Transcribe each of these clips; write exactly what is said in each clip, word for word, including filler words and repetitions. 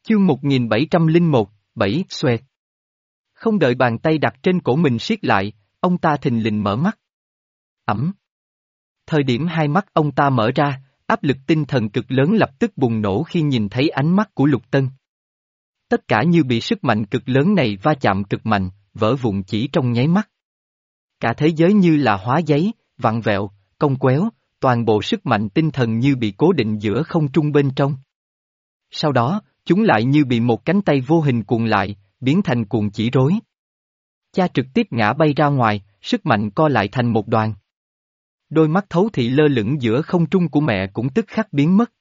Chương một nghìn bảy trăm lẻ một, bảy, xoẹt. Không đợi bàn tay đặt trên cổ mình siết lại, ông ta thình lình mở mắt. Ẩm. Thời điểm hai mắt ông ta mở ra, áp lực tinh thần cực lớn lập tức bùng nổ khi nhìn thấy ánh mắt của Lục Tân. Tất cả như bị sức mạnh cực lớn này va chạm cực mạnh, vỡ vụn chỉ trong nháy mắt. Cả thế giới như là hóa giấy, vặn vẹo, cong quéo, toàn bộ sức mạnh tinh thần như bị cố định giữa không trung bên trong. Sau đó, chúng lại như bị một cánh tay vô hình cuộn lại, biến thành cuộn chỉ rối. Cha trực tiếp ngã bay ra ngoài, sức mạnh co lại thành một đoàn. Đôi mắt thấu thị lơ lửng giữa không trung của mẹ cũng tức khắc biến mất.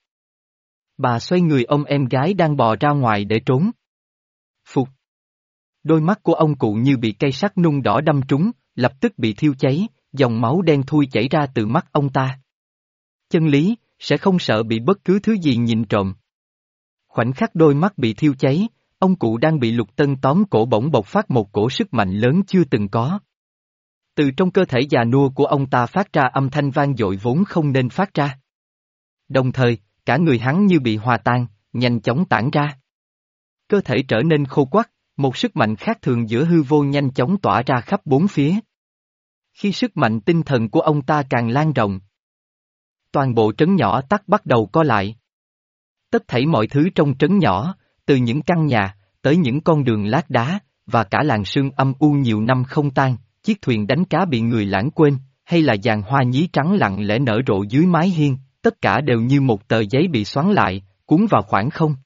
Bà xoay người ôm em gái đang bò ra ngoài để trốn. Phục. Đôi mắt của ông cụ như bị cây sắt nung đỏ đâm trúng, lập tức bị thiêu cháy, dòng máu đen thui chảy ra từ mắt ông ta. Chân lý, sẽ không sợ bị bất cứ thứ gì nhìn trộm. Khoảnh khắc đôi mắt bị thiêu cháy, ông cụ đang bị Lục Tân tóm cổ bỗng bộc phát một cổ sức mạnh lớn chưa từng có. Từ trong cơ thể già nua của ông ta phát ra âm thanh vang dội vốn không nên phát ra. Đồng thời, cả người hắn như bị hòa tan, nhanh chóng tản ra. Cơ thể trở nên khô quắt, một sức mạnh khác thường giữa hư vô nhanh chóng tỏa ra khắp bốn phía. Khi sức mạnh tinh thần của ông ta càng lan rộng, toàn bộ trấn nhỏ tắc bắt đầu co lại. Tất thảy mọi thứ trong trấn nhỏ, từ những căn nhà, tới những con đường lát đá, và cả làng sương âm u nhiều năm không tan, chiếc thuyền đánh cá bị người lãng quên, hay là giàn hoa nhí trắng lặng lẽ nở rộ dưới mái hiên, tất cả đều như một tờ giấy bị xoắn lại, cuốn vào khoảng không.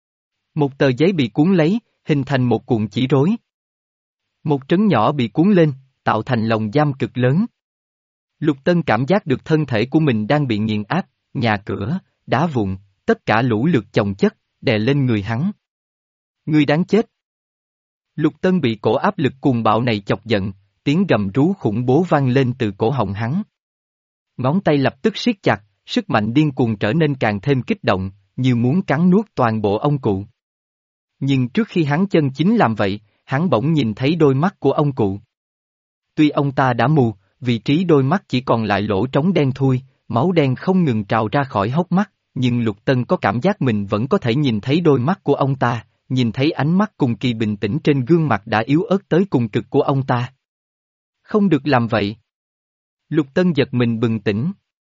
Một tờ giấy bị cuốn lấy, hình thành một cuộn chỉ rối. Một trấn nhỏ bị cuốn lên, tạo thành lồng giam cực lớn. Lục Tân cảm giác được thân thể của mình đang bị nghiền áp, nhà cửa, đá vụn, tất cả lũ lượt chồng chất, đè lên người hắn. Ngươi đáng chết. Lục Tân bị cổ áp lực cuồng bạo này chọc giận, tiếng gầm rú khủng bố vang lên từ cổ họng hắn. Ngón tay lập tức siết chặt, sức mạnh điên cuồng trở nên càng thêm kích động, như muốn cắn nuốt toàn bộ ông cụ. Nhưng trước khi hắn chân chính làm vậy, hắn bỗng nhìn thấy đôi mắt của ông cụ. Tuy ông ta đã mù, vị trí đôi mắt chỉ còn lại lỗ trống đen thui, máu đen không ngừng trào ra khỏi hốc mắt, nhưng Lục Tân có cảm giác mình vẫn có thể nhìn thấy đôi mắt của ông ta, nhìn thấy ánh mắt cùng kỳ bình tĩnh trên gương mặt đã yếu ớt tới cùng cực của ông ta. Không được làm vậy. Lục Tân giật mình bừng tỉnh.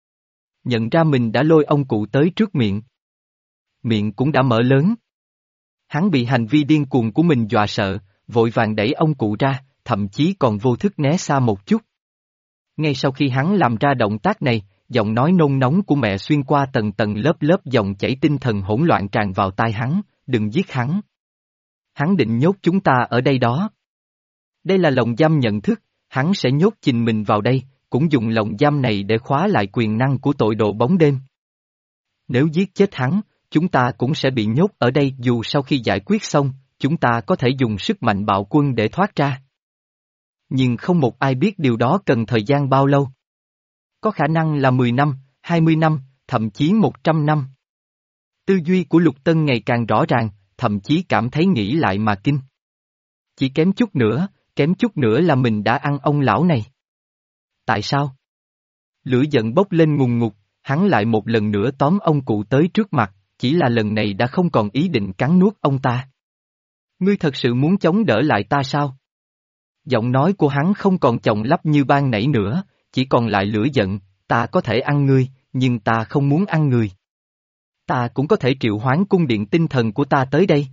Nhận ra mình đã lôi ông cụ tới trước miệng. Miệng cũng đã mở lớn. Hắn bị hành vi điên cuồng của mình dọa sợ, vội vàng đẩy ông cụ ra, thậm chí còn vô thức né xa một chút. Ngay sau khi hắn làm ra động tác này, giọng nói nôn nóng của mẹ xuyên qua tầng tầng lớp lớp dòng chảy tinh thần hỗn loạn tràn vào tai hắn, đừng giết hắn. Hắn định nhốt chúng ta ở đây đó. Đây là lồng giam nhận thức, hắn sẽ nhốt chìm mình vào đây, cũng dùng lồng giam này để khóa lại quyền năng của tội đồ bóng đêm. Nếu giết chết hắn, chúng ta cũng sẽ bị nhốt ở đây dù sau khi giải quyết xong, chúng ta có thể dùng sức mạnh bạo quân để thoát ra. Nhưng không một ai biết điều đó cần thời gian bao lâu. Có khả năng là mười năm, hai mươi năm, thậm chí một trăm năm. Tư duy của Lục Tân ngày càng rõ ràng, thậm chí cảm thấy nghĩ lại mà kinh. Chỉ kém chút nữa, kém chút nữa là mình đã ăn ông lão này. Tại sao? Lửa giận bốc lên ngùn ngụt, hắn lại một lần nữa tóm ông cụ tới trước mặt, chỉ là lần này đã không còn ý định cắn nuốt ông ta. Ngươi thật sự muốn chống đỡ lại ta sao? Giọng nói của hắn không còn chồng lấp như ban nãy nữa, chỉ còn lại lửa giận, ta có thể ăn ngươi, nhưng ta không muốn ăn người. Ta cũng có thể triệu hoán cung điện tinh thần của ta tới đây.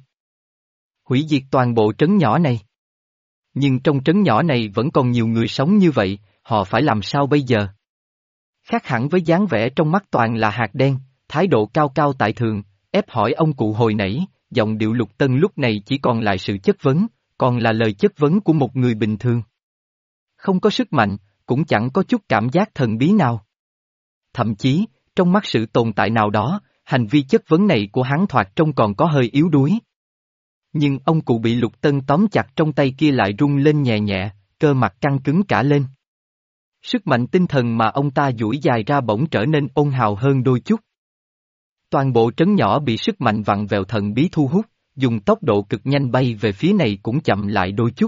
Hủy diệt toàn bộ trấn nhỏ này. Nhưng trong trấn nhỏ này vẫn còn nhiều người sống như vậy, họ phải làm sao bây giờ? Khác hẳn với dáng vẻ trong mắt toàn là hạt đen, thái độ cao cao tại thượng, ép hỏi ông cụ hồi nãy, giọng điệu Lục Tân lúc này chỉ còn lại sự chất vấn, còn là lời chất vấn của một người bình thường. Không có sức mạnh, cũng chẳng có chút cảm giác thần bí nào. Thậm chí, trong mắt sự tồn tại nào đó, hành vi chất vấn này của hắn thoạt trông còn có hơi yếu đuối. Nhưng ông cụ bị Lục Tân tóm chặt trong tay kia lại rung lên nhẹ nhẹ, cơ mặt căng cứng cả lên. Sức mạnh tinh thần mà ông ta duỗi dài ra bỗng trở nên ôn hào hơn đôi chút. Toàn bộ trấn nhỏ bị sức mạnh vặn vẹo thần bí thu hút, dùng tốc độ cực nhanh bay về phía này cũng chậm lại đôi chút.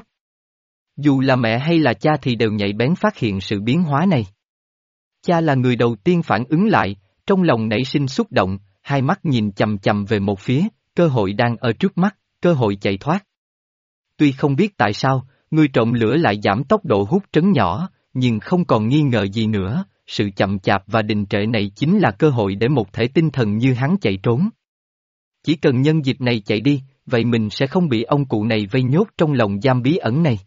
Dù là mẹ hay là cha thì đều nhạy bén phát hiện sự biến hóa này. Cha là người đầu tiên phản ứng lại, trong lòng nảy sinh xúc động, hai mắt nhìn chằm chằm về một phía, cơ hội đang ở trước mắt, cơ hội chạy thoát. Tuy không biết tại sao, người trộm lửa lại giảm tốc độ hút trấn nhỏ, nhưng không còn nghi ngờ gì nữa, sự chậm chạp và đình trệ này chính là cơ hội để một thể tinh thần như hắn chạy trốn. Chỉ cần nhân dịp này chạy đi, vậy mình sẽ không bị ông cụ này vây nhốt trong lòng giam bí ẩn này.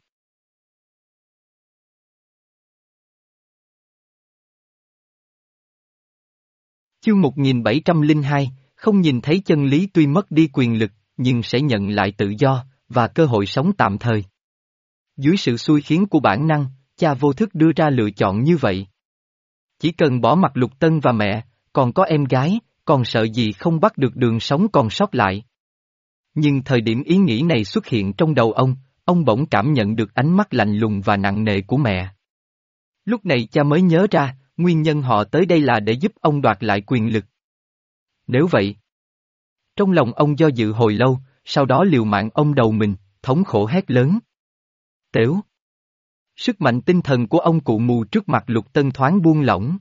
Chương một nghìn bảy trăm lẻ hai, không nhìn thấy chân lý tuy mất đi quyền lực, nhưng sẽ nhận lại tự do, và cơ hội sống tạm thời. Dưới sự xui khiến của bản năng, cha vô thức đưa ra lựa chọn như vậy. Chỉ cần bỏ mặc Lục Tân và mẹ, còn có em gái, còn sợ gì không bắt được đường sống còn sót lại. Nhưng thời điểm ý nghĩ này xuất hiện trong đầu ông, ông bỗng cảm nhận được ánh mắt lạnh lùng và nặng nề của mẹ. Lúc này cha mới nhớ ra, nguyên nhân họ tới đây là để giúp ông đoạt lại quyền lực. Nếu vậy, trong lòng ông do dự hồi lâu, sau đó liều mạng ông đầu mình, thống khổ hét lớn. Tểu! Sức mạnh tinh thần của ông cụ mù trước mặt Lục Tân thoáng buông lỏng.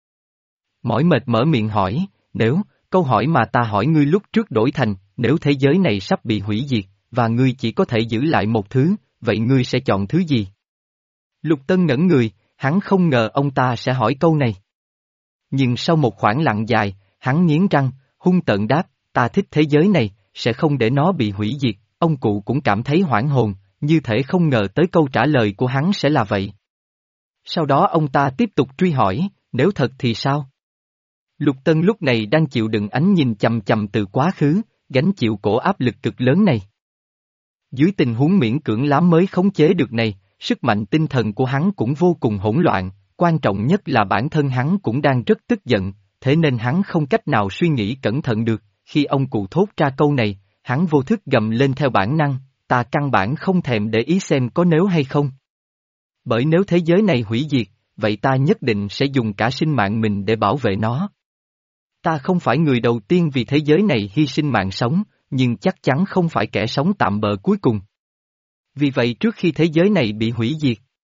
Mỏi mệt mở miệng hỏi, nếu, câu hỏi mà ta hỏi ngươi lúc trước đổi thành, nếu thế giới này sắp bị hủy diệt, và ngươi chỉ có thể giữ lại một thứ, vậy ngươi sẽ chọn thứ gì? Lục Tân ngẩn người, hắn không ngờ ông ta sẽ hỏi câu này. Nhưng sau một khoảng lặng dài, hắn nghiến răng, hung tợn đáp, ta thích thế giới này, sẽ không để nó bị hủy diệt. Ông cụ cũng cảm thấy hoảng hồn, như thể không ngờ tới câu trả lời của hắn sẽ là vậy. Sau đó ông ta tiếp tục truy hỏi, nếu thật thì sao? Lục Tân lúc này đang chịu đựng ánh nhìn chằm chằm từ quá khứ, gánh chịu cổ áp lực cực lớn này. Dưới tình huống miễn cưỡng lắm mới khống chế được này, sức mạnh tinh thần của hắn cũng vô cùng hỗn loạn, quan trọng nhất là bản thân hắn cũng đang rất tức giận, thế nên hắn không cách nào suy nghĩ cẩn thận được. Khi ông cụ thốt ra câu này, hắn vô thức gầm lên theo bản năng, ta căn bản không thèm để ý xem có nếu hay không. Bởi nếu thế giới này hủy diệt, vậy ta nhất định sẽ dùng cả sinh mạng mình để bảo vệ nó. Ta không phải người đầu tiên vì thế giới này hy sinh mạng sống, nhưng chắc chắn không phải kẻ sống tạm bợ cuối cùng. Vì vậy trước khi thế giới này bị hủy diệt,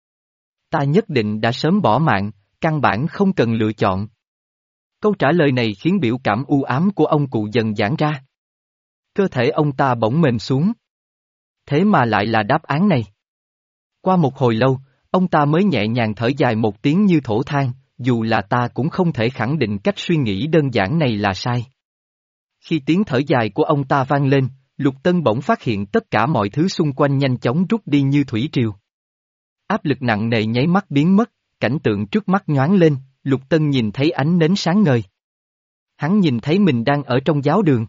ta nhất định đã sớm bỏ mạng, căn bản không cần lựa chọn. Câu trả lời này khiến biểu cảm u ám của ông cụ dần giãn ra. Cơ thể ông ta bỗng mềm xuống. Thế mà lại là đáp án này. Qua một hồi lâu, ông ta mới nhẹ nhàng thở dài một tiếng như thổ than, dù là ta cũng không thể khẳng định cách suy nghĩ đơn giản này là sai. Khi tiếng thở dài của ông ta vang lên, Lục Tân bỗng phát hiện tất cả mọi thứ xung quanh nhanh chóng rút đi như thủy triều. Áp lực nặng nề nháy mắt biến mất, cảnh tượng trước mắt nhoáng lên, Lục Tân nhìn thấy ánh nến sáng ngời. Hắn nhìn thấy mình đang ở trong giáo đường.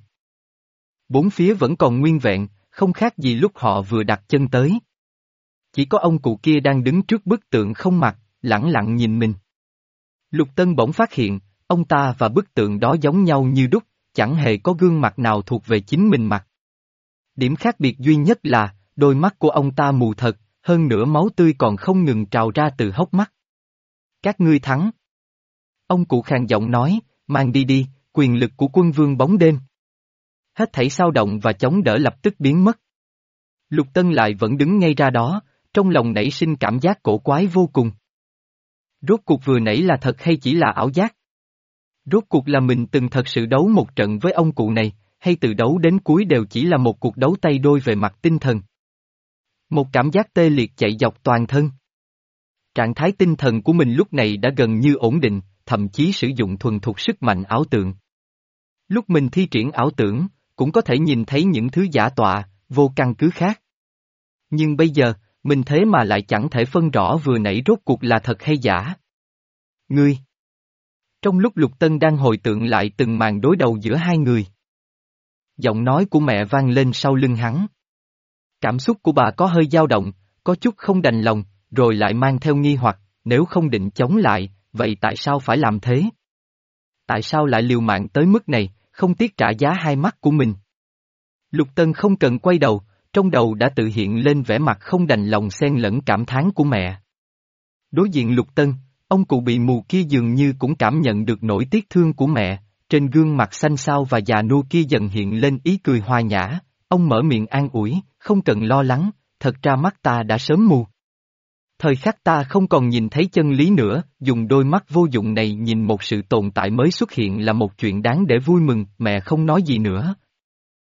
Bốn phía vẫn còn nguyên vẹn, không khác gì lúc họ vừa đặt chân tới. Chỉ có ông cụ kia đang đứng trước bức tượng không mặt, lẳng lặng nhìn mình. Lục Tân bỗng phát hiện, ông ta và bức tượng đó giống nhau như đúc, chẳng hề có gương mặt nào thuộc về chính mình mặt. Điểm khác biệt duy nhất là, đôi mắt của ông ta mù thật, hơn nữa máu tươi còn không ngừng trào ra từ hốc mắt. Các ngươi thắng. Ông cụ khàn giọng nói, mang đi đi, quyền lực của quân vương bóng đêm. Hết thảy sao động và chống đỡ lập tức biến mất. Lục Tân lại vẫn đứng ngay ra đó, trong lòng nảy sinh cảm giác cổ quái vô cùng. Rốt cuộc vừa nãy là thật hay chỉ là ảo giác? Rốt cuộc là mình từng thật sự đấu một trận với ông cụ này, hay từ đấu đến cuối đều chỉ là một cuộc đấu tay đôi về mặt tinh thần? Một cảm giác tê liệt chạy dọc toàn thân. Trạng thái tinh thần của mình lúc này đã gần như ổn định, thậm chí sử dụng thuần thục sức mạnh ảo tượng. Lúc mình thi triển ảo tưởng, cũng có thể nhìn thấy những thứ giả tọa, vô căn cứ khác. Nhưng bây giờ, mình thế mà lại chẳng thể phân rõ vừa nãy rốt cuộc là thật hay giả. Ngươi! Trong lúc Lục Tân đang hồi tưởng lại từng màn đối đầu giữa hai người, giọng nói của mẹ vang lên sau lưng hắn. Cảm xúc của bà có hơi dao động, có chút không đành lòng, rồi lại mang theo nghi hoặc, nếu không định chống lại, vậy tại sao phải làm thế? Tại sao lại liều mạng tới mức này, không tiếc trả giá hai mắt của mình? Lục Tân không cần quay đầu, trong đầu đã tự hiện lên vẻ mặt không đành lòng xen lẫn cảm thán của mẹ. Đối diện Lục Tân, ông cụ bị mù kia dường như cũng cảm nhận được nỗi tiếc thương của mẹ, trên gương mặt xanh xao và già nua kia dần hiện lên ý cười hòa nhã, ông mở miệng an ủi, không cần lo lắng, thật ra mắt ta đã sớm mù. Thời khắc ta không còn nhìn thấy chân lý nữa, dùng đôi mắt vô dụng này nhìn một sự tồn tại mới xuất hiện là một chuyện đáng để vui mừng, mẹ không nói gì nữa.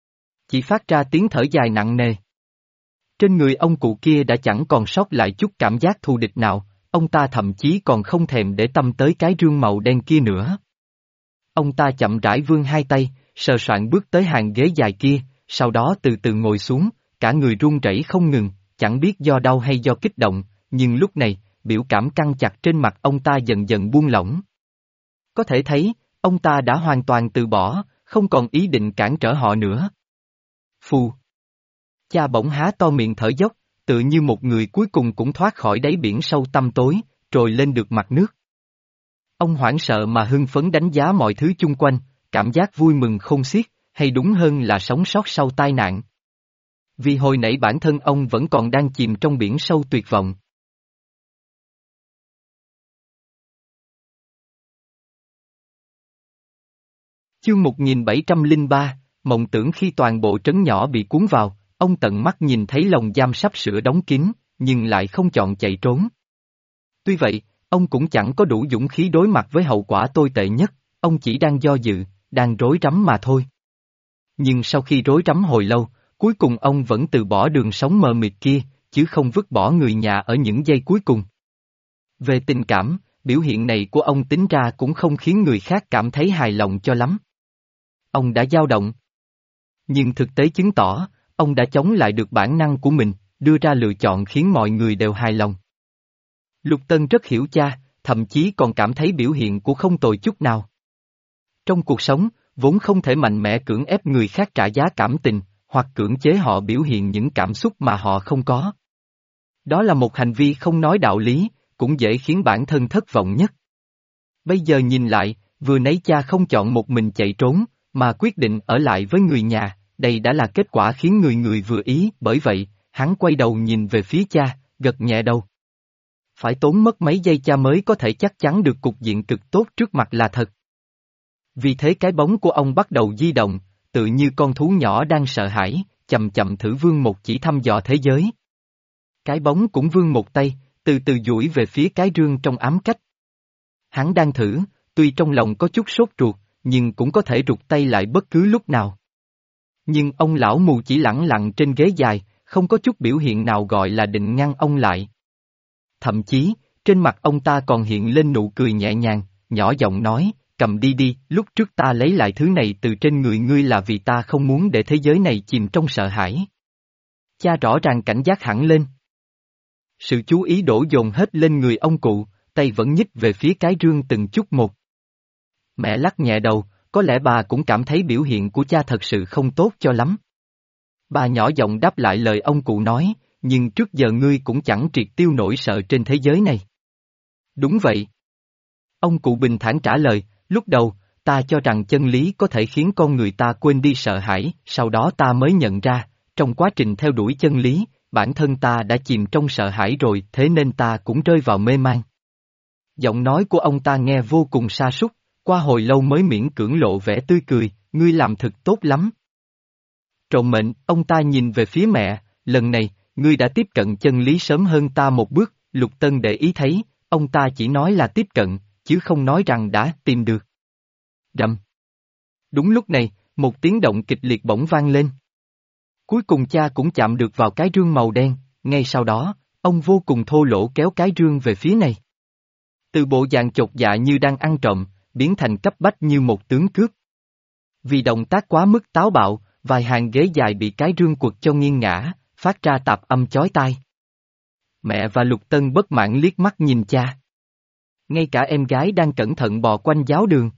chỉ phát ra tiếng thở dài nặng nề. Trên người ông cụ kia đã chẳng còn sót lại chút cảm giác thù địch nào, ông ta thậm chí còn không thèm để tâm tới cái rương màu đen kia nữa. Ông ta chậm rãi vươn hai tay, sờ soạng bước tới hàng ghế dài kia, sau đó từ từ ngồi xuống, cả người run rẩy không ngừng, chẳng biết do đau hay do kích động, nhưng lúc này, biểu cảm căng chặt trên mặt ông ta dần dần buông lỏng. Có thể thấy, ông ta đã hoàn toàn từ bỏ, không còn ý định cản trở họ nữa. Phù. Cha bỗng há to miệng thở dốc, tự như một người cuối cùng cũng thoát khỏi đáy biển sâu tăm tối, trồi lên được mặt nước. Ông hoảng sợ mà hưng phấn đánh giá mọi thứ chung quanh, cảm giác vui mừng khôn xiết, hay đúng hơn là sống sót sau tai nạn. Vì hồi nãy bản thân ông vẫn còn đang chìm trong biển sâu tuyệt vọng. Chương một nghìn bảy trăm lẻ ba, mộng tưởng khi toàn bộ trấn nhỏ bị cuốn vào, ông tận mắt nhìn thấy lồng giam sắp sửa đóng kín, nhưng lại không chọn chạy trốn. Tuy vậy, ông cũng chẳng có đủ dũng khí đối mặt với hậu quả tồi tệ nhất, ông chỉ đang do dự, đang rối rắm mà thôi. Nhưng sau khi rối rắm hồi lâu, cuối cùng ông vẫn từ bỏ đường sống mờ mịt kia, chứ không vứt bỏ người nhà ở những giây cuối cùng. Về tình cảm, biểu hiện này của ông tính ra cũng không khiến người khác cảm thấy hài lòng cho lắm. Ông đã dao động. Nhưng thực tế chứng tỏ, ông đã chống lại được bản năng của mình, đưa ra lựa chọn khiến mọi người đều hài lòng. Lục Tân rất hiểu cha, thậm chí còn cảm thấy biểu hiện của không tồi chút nào. Trong cuộc sống, vốn không thể mạnh mẽ cưỡng ép người khác trả giá cảm tình, hoặc cưỡng chế họ biểu hiện những cảm xúc mà họ không có. Đó là một hành vi không nói đạo lý, cũng dễ khiến bản thân thất vọng nhất. Bây giờ nhìn lại, vừa nãy cha không chọn một mình chạy trốn, mà quyết định ở lại với người nhà, đây đã là kết quả khiến người người vừa ý, bởi vậy, hắn quay đầu nhìn về phía cha, gật nhẹ đầu. Phải tốn mất mấy giây cha mới có thể chắc chắn được cục diện cực tốt trước mặt là thật. Vì thế cái bóng của ông bắt đầu di động, tự như con thú nhỏ đang sợ hãi, chậm chậm thử vươn một chỉ thăm dò thế giới. Cái bóng cũng vươn một tay, từ từ duỗi về phía cái rương trong ám cách. Hắn đang thử, tuy trong lòng có chút sốt ruột, nhưng cũng có thể rụt tay lại bất cứ lúc nào. Nhưng ông lão mù chỉ lẳng lặng trên ghế dài, không có chút biểu hiện nào gọi là định ngăn ông lại. Thậm chí, trên mặt ông ta còn hiện lên nụ cười nhẹ nhàng, nhỏ giọng nói, cầm đi đi, lúc trước ta lấy lại thứ này từ trên người ngươi là vì ta không muốn để thế giới này chìm trong sợ hãi. Cha rõ ràng cảnh giác hẳn lên. Sự chú ý đổ dồn hết lên người ông cụ, tay vẫn nhích về phía cái rương từng chút một. Mẹ lắc nhẹ đầu, có lẽ bà cũng cảm thấy biểu hiện của cha thật sự không tốt cho lắm. Bà nhỏ giọng đáp lại lời ông cụ nói, nhưng trước giờ ngươi cũng chẳng triệt tiêu nổi sợ trên thế giới này. Đúng vậy. Ông cụ bình thản trả lời, lúc đầu, ta cho rằng chân lý có thể khiến con người ta quên đi sợ hãi, sau đó ta mới nhận ra, trong quá trình theo đuổi chân lý, bản thân ta đã chìm trong sợ hãi rồi, thế nên ta cũng rơi vào mê man. Giọng nói của ông ta nghe vô cùng sa sút, qua hồi lâu mới miễn cưỡng lộ vẻ tươi cười, ngươi làm thực tốt lắm. Trộm mệnh, ông ta nhìn về phía mẹ, lần này, ngươi đã tiếp cận chân lý sớm hơn ta một bước, Lục Tân để ý thấy, ông ta chỉ nói là tiếp cận, chứ không nói rằng đã tìm được. Rầm. Đúng lúc này, một tiếng động kịch liệt bỗng vang lên. Cuối cùng cha cũng chạm được vào cái rương màu đen, ngay sau đó, ông vô cùng thô lỗ kéo cái rương về phía này. Từ bộ dạng chột dạ như đang ăn trộm, biến thành cấp bách như một tướng cướp. Vì động tác quá mức táo bạo, vài hàng ghế dài bị cái rương quật cho nghiêng ngã, phát ra tạp âm chói tai. Mẹ và Lục Tân bất mãn liếc mắt nhìn cha. Ngay cả em gái đang cẩn thận bò quanh giáo đường.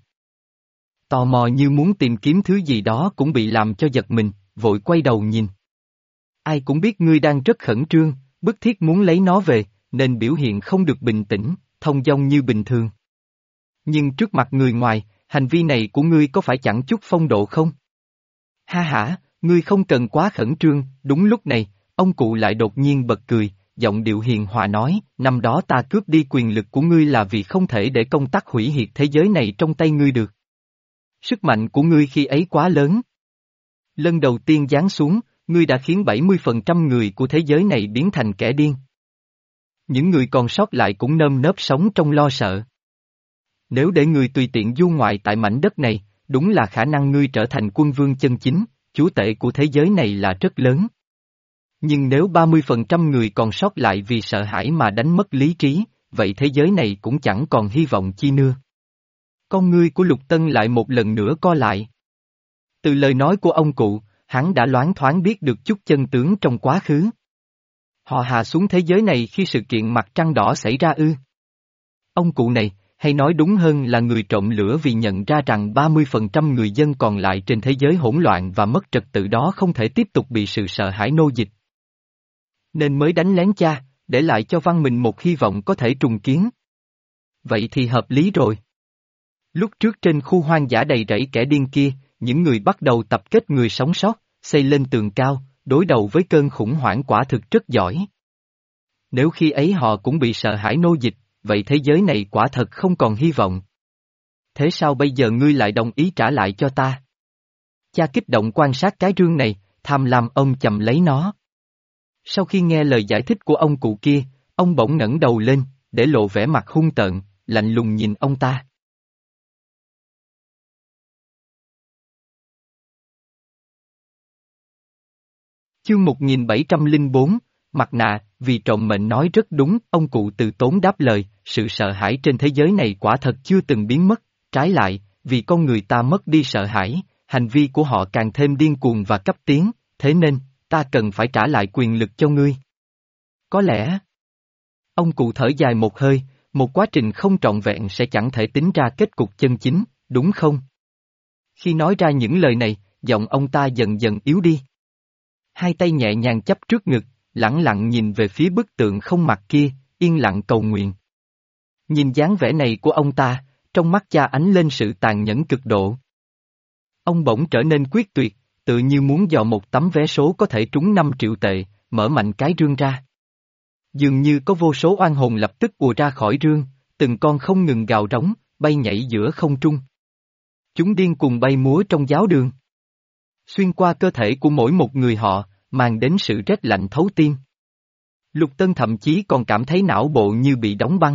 Tò mò như muốn tìm kiếm thứ gì đó cũng bị làm cho giật mình, vội quay đầu nhìn. Ai cũng biết ngươi đang rất khẩn trương, bức thiết muốn lấy nó về, nên biểu hiện không được bình tĩnh, thông dong như bình thường. Nhưng trước mặt người ngoài, hành vi này của ngươi có phải chẳng chút phong độ không? Ha ha, ngươi không cần quá khẩn trương, đúng lúc này, ông cụ lại đột nhiên bật cười, giọng điệu hiền hòa nói, năm đó ta cướp đi quyền lực của ngươi là vì không thể để công tắc hủy diệt thế giới này trong tay ngươi được. Sức mạnh của ngươi khi ấy quá lớn. Lần đầu tiên giáng xuống, ngươi đã khiến bảy mươi phần trăm người của thế giới này biến thành kẻ điên. Những người còn sót lại cũng nơm nớp sống trong lo sợ. Nếu để ngươi tùy tiện du ngoại tại mảnh đất này, đúng là khả năng ngươi trở thành quân vương chân chính, chúa tể của thế giới này là rất lớn. Nhưng nếu ba mươi phần trăm người còn sót lại vì sợ hãi mà đánh mất lý trí, vậy thế giới này cũng chẳng còn hy vọng chi nữa. Con ngươi của Lục Tân lại một lần nữa co lại. Từ lời nói của ông cụ, hắn đã loáng thoáng biết được chút chân tướng trong quá khứ. Họ hạ xuống thế giới này khi sự kiện mặt trăng đỏ xảy ra ư? Ông cụ này, hay nói đúng hơn là người trộm lửa vì nhận ra rằng ba mươi phần trăm người dân còn lại trên thế giới hỗn loạn và mất trật tự đó không thể tiếp tục bị sự sợ hãi nô dịch. Nên mới đánh lén cha, để lại cho văn mình một hy vọng có thể trùng kiến. Vậy thì hợp lý rồi. Lúc trước trên khu hoang dã đầy rẫy kẻ điên kia, những người bắt đầu tập kết người sống sót, xây lên tường cao, đối đầu với cơn khủng hoảng quả thực rất giỏi. Nếu khi ấy họ cũng bị sợ hãi nô dịch, vậy thế giới này quả thật không còn hy vọng. Thế sao bây giờ ngươi lại đồng ý trả lại cho ta? Cha kích động quan sát cái rương này, tham lam ông chầm lấy nó. Sau khi nghe lời giải thích của ông cụ kia, ông bỗng ngẩng đầu lên, để lộ vẻ mặt hung tợn, lạnh lùng nhìn ông ta. Chương một nghìn bảy trăm lẻ bốn, mặt nạ, vì trộm mệnh nói rất đúng, ông cụ từ tốn đáp lời, sự sợ hãi trên thế giới này quả thật chưa từng biến mất, trái lại, vì con người ta mất đi sợ hãi, hành vi của họ càng thêm điên cuồng và cấp tiến, thế nên, ta cần phải trả lại quyền lực cho ngươi. Có lẽ, ông cụ thở dài một hơi, một quá trình không trọn vẹn sẽ chẳng thể tính ra kết cục chân chính, đúng không? Khi nói ra những lời này, giọng ông ta dần dần yếu đi. Hai tay nhẹ nhàng chắp trước ngực, lẳng lặng nhìn về phía bức tượng không mặt kia, yên lặng cầu nguyện. Nhìn dáng vẻ này của ông ta, trong mắt cha ánh lên sự tàn nhẫn cực độ. Ông bỗng trở nên quyết tuyệt, tự như muốn dò một tấm vé số có thể trúng năm triệu tệ, mở mạnh cái rương ra. Dường như có vô số oan hồn lập tức ùa ra khỏi rương, từng con không ngừng gào rống, bay nhảy giữa không trung. Chúng điên cuồng bay múa trong giáo đường. Xuyên qua cơ thể của mỗi một người họ, mang đến sự rét lạnh thấu tim. Lục Tân thậm chí còn cảm thấy não bộ như bị đóng băng.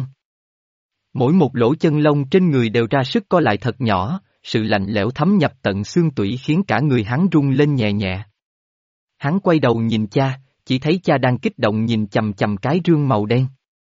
Mỗi một lỗ chân lông trên người đều ra sức co lại thật nhỏ, sự lạnh lẽo thấm nhập tận xương tủy khiến cả người hắn rung lên nhẹ nhẹ. Hắn quay đầu nhìn cha, chỉ thấy cha đang kích động nhìn chằm chằm cái rương màu đen.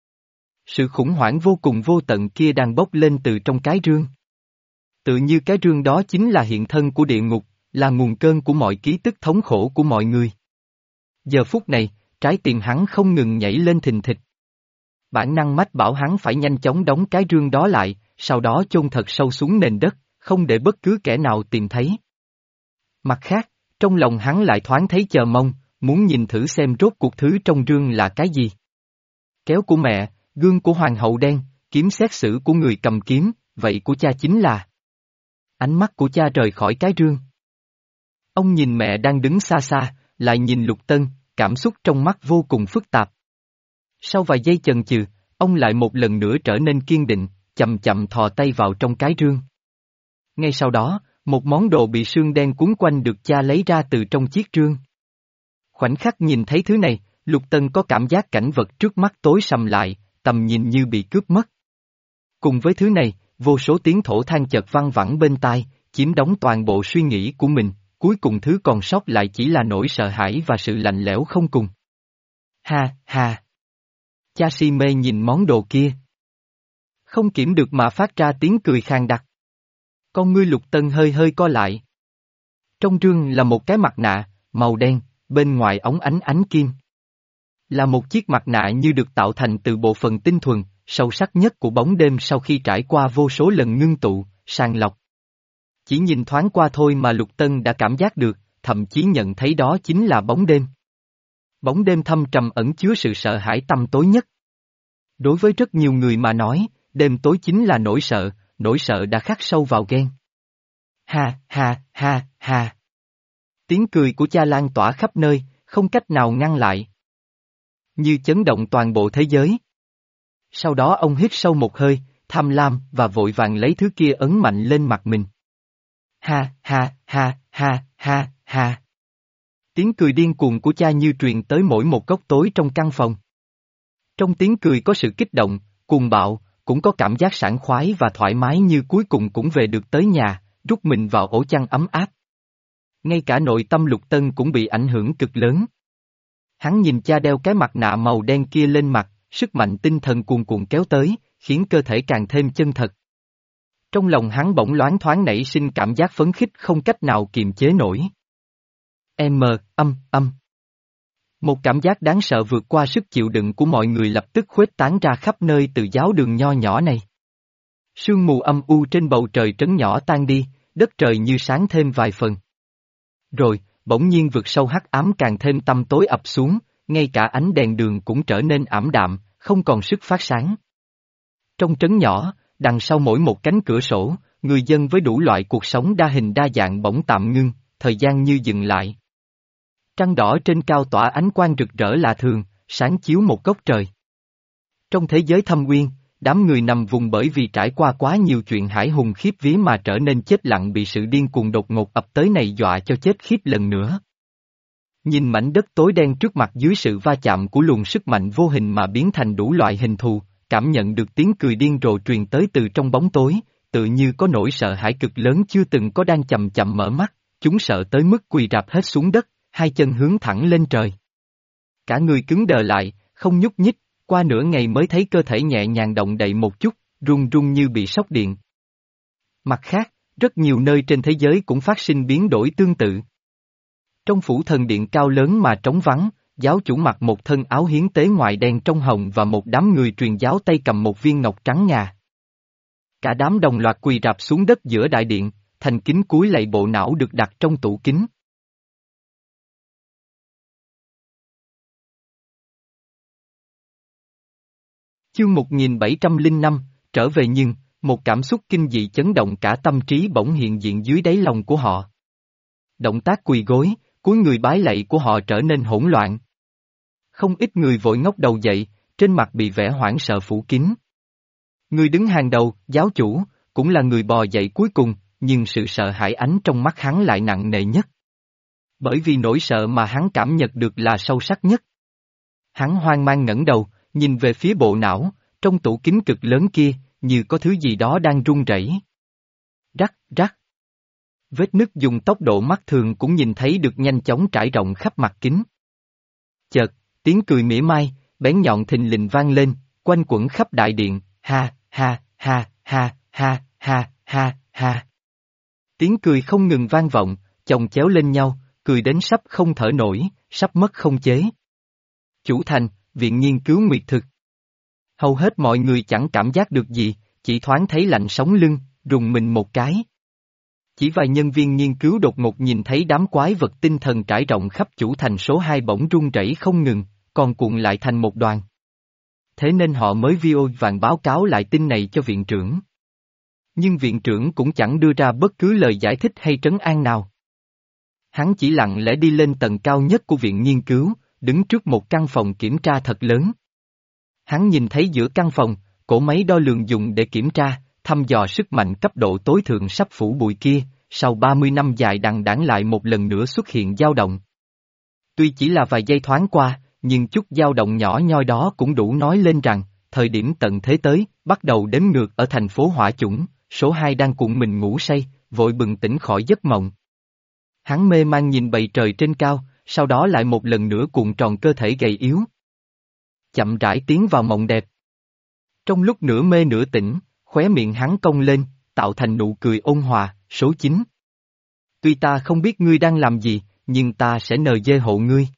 Sự khủng hoảng vô cùng vô tận kia đang bốc lên từ trong cái rương. Tự như cái rương đó chính là hiện thân của địa ngục, là nguồn cơn của mọi ký tức thống khổ của mọi người. Giờ phút này, trái tim hắn không ngừng nhảy lên thình thịch. Bản năng mách bảo hắn phải nhanh chóng đóng cái rương đó lại, sau đó chôn thật sâu xuống nền đất, không để bất cứ kẻ nào tìm thấy. Mặt khác, trong lòng hắn lại thoáng thấy chờ mong, muốn nhìn thử xem rốt cuộc thứ trong rương là cái gì. Kéo của mẹ, gương của hoàng hậu đen, kiếm xét xử của người cầm kiếm, vậy của cha chính là. Ánh mắt của cha rời khỏi cái rương. Ông nhìn mẹ đang đứng xa xa, lại nhìn Lục Tân, cảm xúc trong mắt vô cùng phức tạp. Sau vài giây chần chừ, ông lại một lần nữa trở nên kiên định, chậm chậm thò tay vào trong cái rương. Ngay sau đó, một món đồ bị sương đen cuốn quanh được cha lấy ra từ trong chiếc rương. Khoảnh khắc nhìn thấy thứ này, Lục Tân có cảm giác cảnh vật trước mắt tối sầm lại, tầm nhìn như bị cướp mất. Cùng với thứ này, vô số tiếng thổ than chợt văng vẳng bên tai, chiếm đóng toàn bộ suy nghĩ của mình, cuối cùng thứ còn sót lại chỉ là nỗi sợ hãi và sự lạnh lẽo không cùng. Ha, ha! Cha si mê nhìn món đồ kia. Không kiểm được mà phát ra tiếng cười khàn đặc. Con ngươi Lục Tân hơi hơi co lại. Trong rương là một cái mặt nạ, màu đen, bên ngoài óng ánh ánh kim. Là một chiếc mặt nạ như được tạo thành từ bộ phận tinh thuần, sâu sắc nhất của bóng đêm sau khi trải qua vô số lần ngưng tụ, sàng lọc. Chỉ nhìn thoáng qua thôi mà Lục Tân đã cảm giác được, thậm chí nhận thấy đó chính là bóng đêm. Bóng đêm thâm trầm ẩn chứa sự sợ hãi tăm tối nhất. Đối với rất nhiều người mà nói, đêm tối chính là nỗi sợ, nỗi sợ đã khắc sâu vào gen. Ha, ha, ha, ha. Tiếng cười của cha lan tỏa khắp nơi, không cách nào ngăn lại. Như chấn động toàn bộ thế giới. Sau đó ông hít sâu một hơi, tham lam và vội vàng lấy thứ kia ấn mạnh lên mặt mình. Ha, ha, ha, ha, ha, ha. Tiếng cười điên cuồng của cha như truyền tới mỗi một góc tối trong căn phòng. Trong tiếng cười có sự kích động, cuồng bạo, cũng có cảm giác sảng khoái và thoải mái như cuối cùng cũng về được tới nhà, rút mình vào ổ chăn ấm áp. Ngay cả nội tâm Lục Tân cũng bị ảnh hưởng cực lớn. Hắn nhìn cha đeo cái mặt nạ màu đen kia lên mặt, sức mạnh tinh thần cuồn cuộn kéo tới, khiến cơ thể càng thêm chân thật. Trong lòng hắn bỗng loáng thoáng nảy sinh cảm giác phấn khích không cách nào kiềm chế nổi. M, âm, âm. Một cảm giác đáng sợ vượt qua sức chịu đựng của mọi người lập tức khuếch tán ra khắp nơi từ giáo đường nho nhỏ này. Sương mù âm u trên bầu trời trấn nhỏ tan đi, đất trời như sáng thêm vài phần. Rồi, bỗng nhiên vực sâu hắc ám càng thêm tăm tối ập xuống, ngay cả ánh đèn đường cũng trở nên ảm đạm, không còn sức phát sáng. Trong trấn nhỏ, đằng sau mỗi một cánh cửa sổ, người dân với đủ loại cuộc sống đa hình đa dạng bỗng tạm ngưng, thời gian như dừng lại. Trăng đỏ trên cao tỏa ánh quang rực rỡ lạ thường, sáng chiếu một góc trời. Trong thế giới thâm uyên, đám người nằm vùng bởi vì trải qua quá nhiều chuyện hải hùng khiếp vía mà trở nên chết lặng bị sự điên cuồng đột ngột ập tới này dọa cho chết khiếp lần nữa. Nhìn mảnh đất tối đen trước mặt dưới sự va chạm của luồng sức mạnh vô hình mà biến thành đủ loại hình thù, cảm nhận được tiếng cười điên rồ truyền tới từ trong bóng tối, tự như có nỗi sợ hãi cực lớn chưa từng có đang chậm chậm mở mắt, chúng sợ tới mức quỳ rạp hết xuống đất, hai chân hướng thẳng lên trời. Cả người cứng đờ lại, không nhúc nhích, qua nửa ngày mới thấy cơ thể nhẹ nhàng động đậy một chút, run run như bị sốc điện. Mặt khác, rất nhiều nơi trên thế giới cũng phát sinh biến đổi tương tự. Trong phủ thần điện cao lớn mà trống vắng, giáo chủ mặc một thân áo hiến tế ngoài đen trong hồng và một đám người truyền giáo tay cầm một viên ngọc trắng ngà. Cả đám đồng loạt quỳ rạp xuống đất giữa đại điện, thành kính cúi lạy bộ não được đặt trong tủ kính. Chương một nghìn bảy trăm lẻ năm, trở về nhưng, một cảm xúc kinh dị chấn động cả tâm trí bỗng hiện diện dưới đáy lòng của họ. Động tác quỳ gối, cúi người bái lạy của họ trở nên hỗn loạn. Không ít người vội ngóc đầu dậy, trên mặt bị vẻ hoảng sợ phủ kín. Người đứng hàng đầu, giáo chủ, cũng là người bò dậy cuối cùng, nhưng sự sợ hãi ánh trong mắt hắn lại nặng nề nhất. Bởi vì nỗi sợ mà hắn cảm nhận được là sâu sắc nhất. Hắn hoang mang ngẩng đầu, nhìn về phía bộ não, trong tủ kính cực lớn kia, như có thứ gì đó đang rung rẩy. Rắc, rắc. Vết nứt dùng tốc độ mắt thường cũng nhìn thấy được nhanh chóng trải rộng khắp mặt kính. Chợt, tiếng cười mỉa mai, bén nhọn thình lình vang lên, quanh quẩn khắp đại điện, ha, ha, ha, ha, ha, ha, ha, ha. Tiếng cười không ngừng vang vọng, chồng chéo lên nhau, cười đến sắp không thở nổi, sắp mất không chế. Chủ thành, viện nghiên cứu nguyệt thực. Hầu hết mọi người chẳng cảm giác được gì, chỉ thoáng thấy lạnh sống lưng, rùng mình một cái. Chỉ vài nhân viên nghiên cứu đột ngột nhìn thấy đám quái vật tinh thần trải rộng khắp chủ thành số hai bỗng rung rẩy không ngừng, còn cuộn lại thành một đoàn. Thế nên họ mới vội vàng báo cáo lại tin này cho viện trưởng. Nhưng viện trưởng cũng chẳng đưa ra bất cứ lời giải thích hay trấn an nào. Hắn chỉ lặng lẽ đi lên tầng cao nhất của viện nghiên cứu, đứng trước một căn phòng kiểm tra thật lớn. Hắn nhìn thấy giữa căn phòng, cỗ máy đo lường dùng để kiểm tra, thăm dò sức mạnh cấp độ tối thượng sắp phủ bụi kia, sau ba mươi năm dài đằng đẵng lại một lần nữa xuất hiện dao động. Tuy chỉ là vài giây thoáng qua, nhưng chút dao động nhỏ nhoi đó cũng đủ nói lên rằng, thời điểm tận thế tới, bắt đầu đếm ngược ở thành phố Hỏa Chủng, số hai đang cuộn mình ngủ say, vội bừng tỉnh khỏi giấc mộng. Hắn mê man nhìn bầu trời trên cao, sau đó lại một lần nữa cuộn tròn cơ thể gầy yếu. Chậm rãi tiến vào mộng đẹp. Trong lúc nửa mê nửa tỉnh, khóe miệng hắn cong lên, tạo thành nụ cười ôn hòa, số chín. Tuy ta không biết ngươi đang làm gì, nhưng ta sẽ nờ dê hộ ngươi.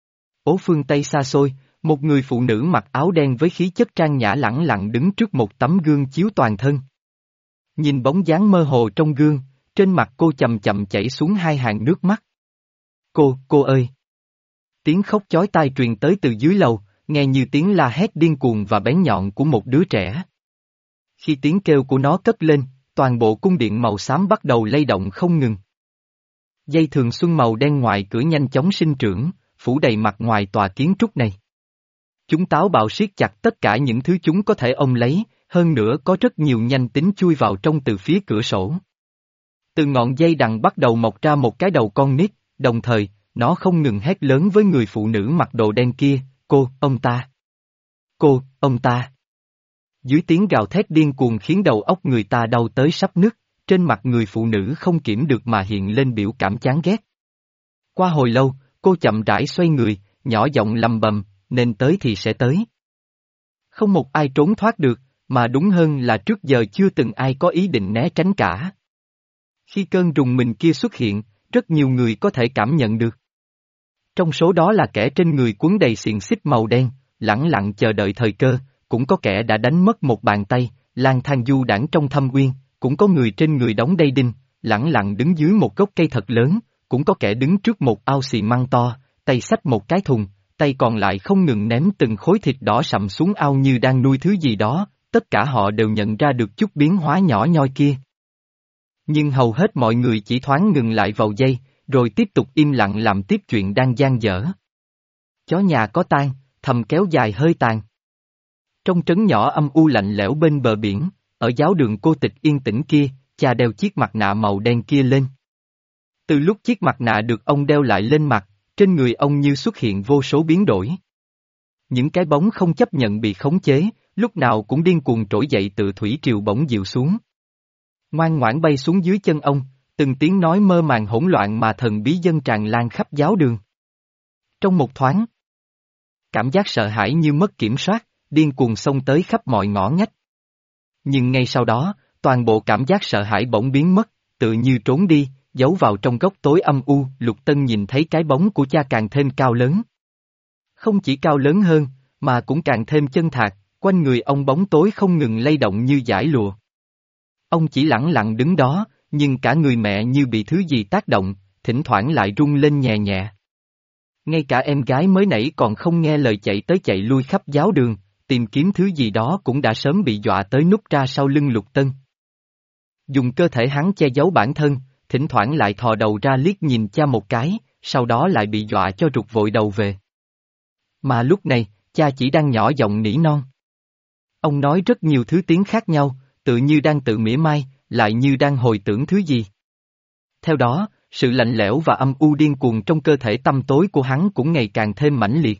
Ố phương Tây xa xôi, một người phụ nữ mặc áo đen với khí chất trang nhã lẳng lặng đứng trước một tấm gương chiếu toàn thân. Nhìn bóng dáng mơ hồ trong gương, trên mặt cô chậm chậm chảy xuống hai hàng nước mắt. Cô, cô ơi! Tiếng khóc chói tai truyền tới từ dưới lầu, nghe như tiếng la hét điên cuồng và bén nhọn của một đứa trẻ. Khi tiếng kêu của nó cất lên, toàn bộ cung điện màu xám bắt đầu lay động không ngừng. Dây thường xuân màu đen ngoài cửa nhanh chóng sinh trưởng, phủ đầy mặt ngoài tòa kiến trúc này. Chúng táo bạo siết chặt tất cả những thứ chúng có thể ôm lấy, hơn nữa có rất nhiều nhanh tính chui vào trong từ phía cửa sổ. Từ ngọn dây đằng bắt đầu mọc ra một cái đầu con nít, đồng thời, nó không ngừng hét lớn với người phụ nữ mặc đồ đen kia, cô, ông ta. Cô, ông ta. Dưới tiếng gào thét điên cuồng khiến đầu óc người ta đau tới sắp nứt, trên mặt người phụ nữ không kiểm được mà hiện lên biểu cảm chán ghét, Qua hồi lâu, cô chậm rãi xoay người, nhỏ giọng lầm bầm, nên tới thì sẽ tới. Không một ai trốn thoát được, mà đúng hơn là trước giờ chưa từng ai có ý định né tránh cả. Khi cơn rùng mình kia xuất hiện, rất nhiều người có thể cảm nhận được. Trong số đó là kẻ trên người quấn đầy xiềng xích màu đen, lẳng lặng chờ đợi thời cơ, cũng có kẻ đã đánh mất một bàn tay, lang thang du đãng trong thâm uyên, cũng có người trên người đóng đay đinh, lẳng lặng đứng dưới một gốc cây thật lớn, cũng có kẻ đứng trước một ao xì măng to, tay xách một cái thùng, tay còn lại không ngừng ném từng khối thịt đỏ sậm xuống ao như đang nuôi thứ gì đó, tất cả họ đều nhận ra được chút biến hóa nhỏ nhoi kia. Nhưng hầu hết mọi người chỉ thoáng ngừng lại vào giây, rồi tiếp tục im lặng làm tiếp chuyện đang dang dở. Chó nhà có tang, thầm kéo dài hơi tàn. Trong trấn nhỏ âm u lạnh lẽo bên bờ biển, ở giáo đường cô tịch yên tĩnh kia, cha đeo chiếc mặt nạ màu đen kia lên. Từ lúc chiếc mặt nạ được ông đeo lại lên mặt, trên người ông như xuất hiện vô số biến đổi. Những cái bóng không chấp nhận bị khống chế, lúc nào cũng điên cuồng trỗi dậy từ thủy triều bỗng dịu xuống. Ngoan ngoãn bay xuống dưới chân ông, từng tiếng nói mơ màng hỗn loạn mà thần bí dân tràn lan khắp giáo đường. Trong một thoáng, cảm giác sợ hãi như mất kiểm soát, điên cuồng xông tới khắp mọi ngõ ngách. Nhưng ngay sau đó, toàn bộ cảm giác sợ hãi bỗng biến mất, tự như trốn đi, giấu vào trong góc tối âm u. Lục Tân nhìn thấy cái bóng của cha càng thêm cao lớn. Không chỉ cao lớn hơn, mà cũng càng thêm chân thạc, quanh người ông bóng tối không ngừng lay động như dải lụa. Ông chỉ lẳng lặng đứng đó, nhưng cả người mẹ như bị thứ gì tác động, thỉnh thoảng lại rung lên nhẹ nhẹ. Ngay cả em gái mới nãy còn không nghe lời chạy tới chạy lui khắp giáo đường, tìm kiếm thứ gì đó cũng đã sớm bị dọa tới núp ra sau lưng Lục Tân. Dùng cơ thể hắn che giấu bản thân, thỉnh thoảng lại thò đầu ra liếc nhìn cha một cái, sau đó lại bị dọa cho rụt vội đầu về. Mà lúc này, cha chỉ đang nhỏ giọng nỉ non. Ông nói rất nhiều thứ tiếng khác nhau, tự như đang tự mỉa mai, lại như đang hồi tưởng thứ gì. Theo đó, sự lạnh lẽo và âm u điên cuồng trong cơ thể tăm tối của hắn cũng ngày càng thêm mãnh liệt.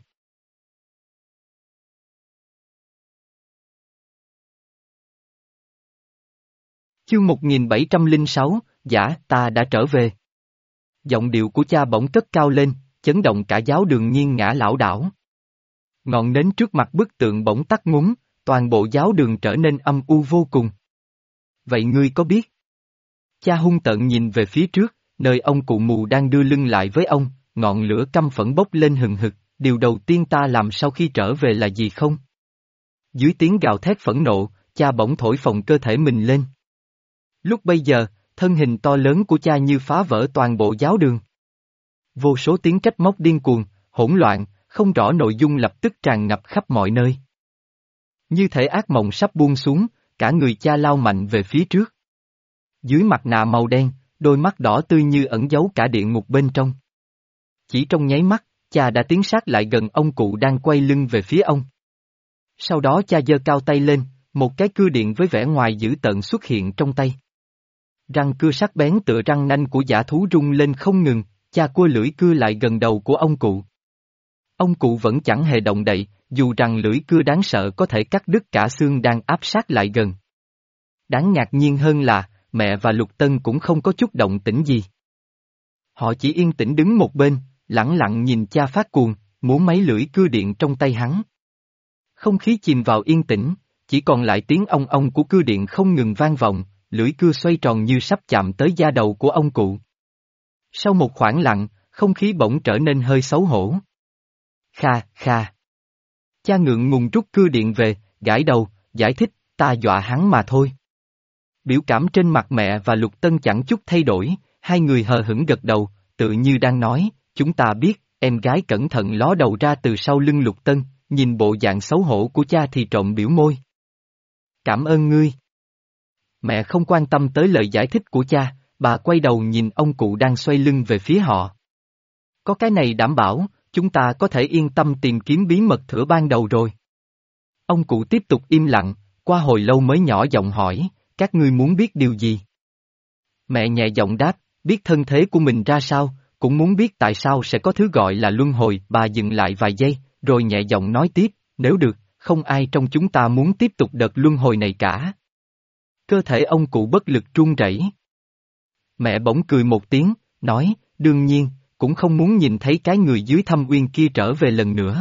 Chương một nghìn bảy trăm lẻ sáu, Giả, ta đã trở về. Giọng điệu của cha bỗng cất cao lên, chấn động cả giáo đường nghiêng ngã lảo đảo. Ngọn nến trước mặt bức tượng bỗng tắt ngúm, toàn bộ giáo đường trở nên âm u vô cùng. Vậy ngươi có biết? Cha hung tợn nhìn về phía trước, nơi ông cụ mù đang đưa lưng lại với ông, ngọn lửa căm phẫn bốc lên hừng hực, điều đầu tiên ta làm sau khi trở về là gì không? Dưới tiếng gào thét phẫn nộ, cha bỗng thổi phồng cơ thể mình lên. Lúc bây giờ, thân hình to lớn của cha như phá vỡ toàn bộ giáo đường. Vô số tiếng trách móc điên cuồng, hỗn loạn, không rõ nội dung lập tức tràn ngập khắp mọi nơi. Như thể ác mộng sắp buông xuống, cả người cha lao mạnh về phía trước. Dưới mặt nạ màu đen, đôi mắt đỏ tươi như ẩn giấu cả địa ngục bên trong. Chỉ trong nháy mắt, cha đã tiến sát lại gần ông cụ đang quay lưng về phía ông. Sau đó cha giơ cao tay lên, một cái cưa điện với vẻ ngoài dữ tợn xuất hiện trong tay. Răng cưa sắc bén tựa răng nanh của dã thú rung lên không ngừng, cha cua lưỡi cưa lại gần đầu của ông cụ. Ông cụ vẫn chẳng hề động đậy, dù rằng lưỡi cưa đáng sợ có thể cắt đứt cả xương đang áp sát lại gần. Đáng ngạc nhiên hơn là, mẹ và Lục Tân cũng không có chút động tĩnh gì. Họ chỉ yên tĩnh đứng một bên, lẳng lặng nhìn cha phát cuồng, múa mấy lưỡi cưa điện trong tay hắn. Không khí chìm vào yên tĩnh, chỉ còn lại tiếng ong ong của cưa điện không ngừng vang vọng, lưỡi cưa xoay tròn như sắp chạm tới da đầu của ông cụ. Sau một khoảng lặng, không khí bỗng trở nên hơi xấu hổ. Kha, kha. Cha ngượng ngùng rút cưa điện về, gãi đầu, giải thích, ta dọa hắn mà thôi. Biểu cảm trên mặt mẹ và Lục Tân chẳng chút thay đổi, hai người hờ hững gật đầu, tự như đang nói, chúng ta biết, em gái cẩn thận ló đầu ra từ sau lưng Lục Tân, nhìn bộ dạng xấu hổ của cha thì trộm biểu môi. Cảm ơn ngươi. Mẹ không quan tâm tới lời giải thích của cha, bà quay đầu nhìn ông cụ đang xoay lưng về phía họ. Có cái này đảm bảo, chúng ta có thể yên tâm tìm kiếm bí mật thửa ban đầu rồi. Ông cụ tiếp tục im lặng, qua hồi lâu mới nhỏ giọng hỏi, các ngươi muốn biết điều gì? Mẹ nhẹ giọng đáp, biết thân thế của mình ra sao, cũng muốn biết tại sao sẽ có thứ gọi là luân hồi. Bà dừng lại vài giây, rồi nhẹ giọng nói tiếp, nếu được, không ai trong chúng ta muốn tiếp tục đợt luân hồi này cả. Cơ thể ông cụ bất lực run rẩy. Mẹ bỗng cười một tiếng, nói, đương nhiên, cũng không muốn nhìn thấy cái người dưới thâm uyên kia trở về lần nữa.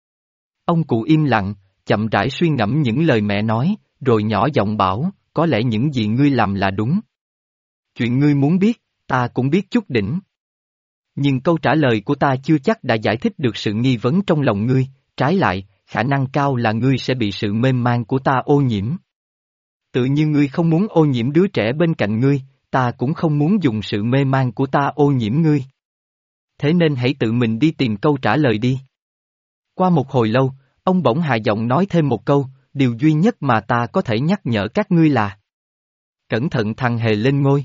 Ông cụ im lặng, chậm rãi suy ngẫm những lời mẹ nói, rồi nhỏ giọng bảo, có lẽ những gì ngươi làm là đúng. Chuyện ngươi muốn biết, ta cũng biết chút đỉnh. Nhưng câu trả lời của ta chưa chắc đã giải thích được sự nghi vấn trong lòng ngươi, trái lại, khả năng cao là ngươi sẽ bị sự mênh mang của ta ô nhiễm. Tự như ngươi không muốn ô nhiễm đứa trẻ bên cạnh ngươi, ta cũng không muốn dùng sự mê man của ta ô nhiễm ngươi. Thế nên hãy tự mình đi tìm câu trả lời đi. Qua một hồi lâu, ông bỗng hạ giọng nói thêm một câu, điều duy nhất mà ta có thể nhắc nhở các ngươi là cẩn thận thằng hề lên ngôi.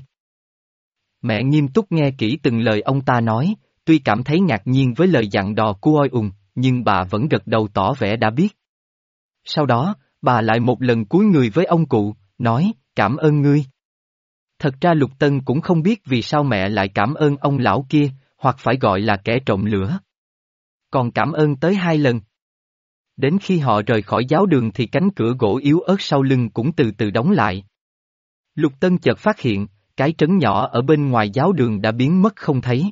Mẹ nghiêm túc nghe kỹ từng lời ông ta nói, tuy cảm thấy ngạc nhiên với lời dặn dò của Oi Ùng, nhưng bà vẫn gật đầu tỏ vẻ đã biết. Sau đó, bà lại một lần cúi người với ông cụ, nói, cảm ơn ngươi. Thật ra Lục Tân cũng không biết vì sao mẹ lại cảm ơn ông lão kia, hoặc phải gọi là kẻ trộm lửa. Còn cảm ơn tới hai lần. Đến khi họ rời khỏi giáo đường thì cánh cửa gỗ yếu ớt sau lưng cũng từ từ đóng lại. Lục Tân chợt phát hiện, cái trấn nhỏ ở bên ngoài giáo đường đã biến mất không thấy.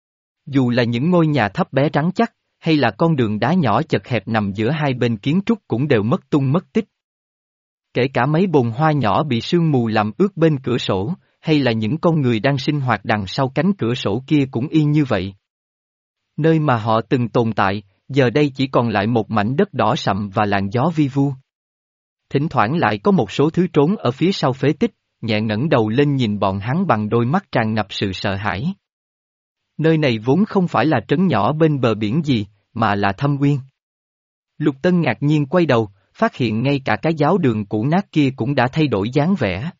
Dù là những ngôi nhà thấp bé rắn chắc, hay là con đường đá nhỏ chật hẹp nằm giữa hai bên kiến trúc cũng đều mất tung mất tích. Kể cả mấy bồn hoa nhỏ bị sương mù làm ướt bên cửa sổ, hay là những con người đang sinh hoạt đằng sau cánh cửa sổ kia cũng y như vậy. Nơi mà họ từng tồn tại, giờ đây chỉ còn lại một mảnh đất đỏ sậm và làn gió vi vu. Thỉnh thoảng lại có một số thứ trốn ở phía sau phế tích, nhẹ ngẩng đầu lên nhìn bọn hắn bằng đôi mắt tràn ngập sự sợ hãi. Nơi này vốn không phải là trấn nhỏ bên bờ biển gì, mà là thâm uyên. Lục Tân ngạc nhiên quay đầu, phát hiện ngay cả cái giáo đường cũ nát kia cũng đã thay đổi dáng vẻ.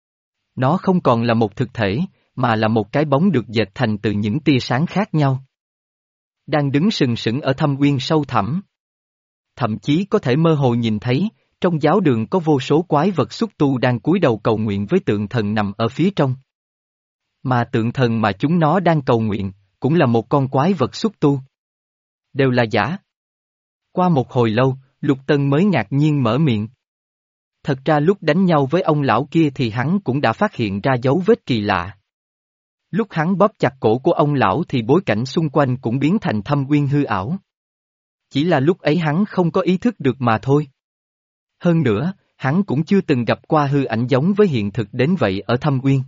Nó không còn là một thực thể, mà là một cái bóng được dệt thành từ những tia sáng khác nhau. Đang đứng sừng sững ở thâm uyên sâu thẳm. Thậm chí có thể mơ hồ nhìn thấy, trong giáo đường có vô số quái vật xúc tu đang cúi đầu cầu nguyện với tượng thần nằm ở phía trong. Mà tượng thần mà chúng nó đang cầu nguyện, cũng là một con quái vật xúc tu. Đều là giả. Qua một hồi lâu, Lục Tân mới ngạc nhiên mở miệng. Thật ra lúc đánh nhau với ông lão kia thì hắn cũng đã phát hiện ra dấu vết kỳ lạ. Lúc hắn bóp chặt cổ của ông lão thì bối cảnh xung quanh cũng biến thành thâm uyên hư ảo. Chỉ là lúc ấy hắn không có ý thức được mà thôi. Hơn nữa, hắn cũng chưa từng gặp qua hư ảnh giống với hiện thực đến vậy ở thâm uyên.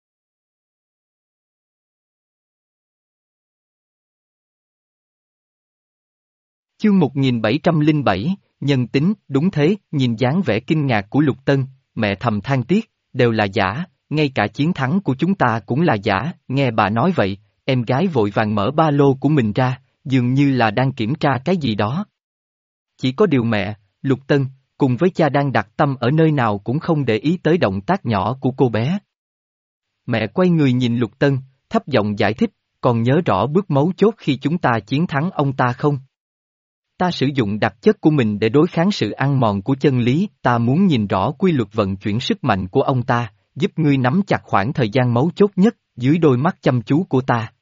Chương một nghìn bảy trăm lẻ bảy, nhân tính, đúng thế, nhìn dáng vẻ kinh ngạc của Lục Tân, mẹ thầm than tiếc, đều là giả, ngay cả chiến thắng của chúng ta cũng là giả, nghe bà nói vậy, em gái vội vàng mở ba lô của mình ra, dường như là đang kiểm tra cái gì đó. Chỉ có điều mẹ, Lục Tân, cùng với cha đang đặt tâm ở nơi nào cũng không để ý tới động tác nhỏ của cô bé. Mẹ quay người nhìn Lục Tân, thấp giọng giải thích, còn nhớ rõ bước mấu chốt khi chúng ta chiến thắng ông ta không? Ta sử dụng đặc chất của mình để đối kháng sự ăn mòn của chân lý, ta muốn nhìn rõ quy luật vận chuyển sức mạnh của ông ta, giúp ngươi nắm chặt khoảng thời gian mấu chốt nhất, dưới đôi mắt chăm chú của ta.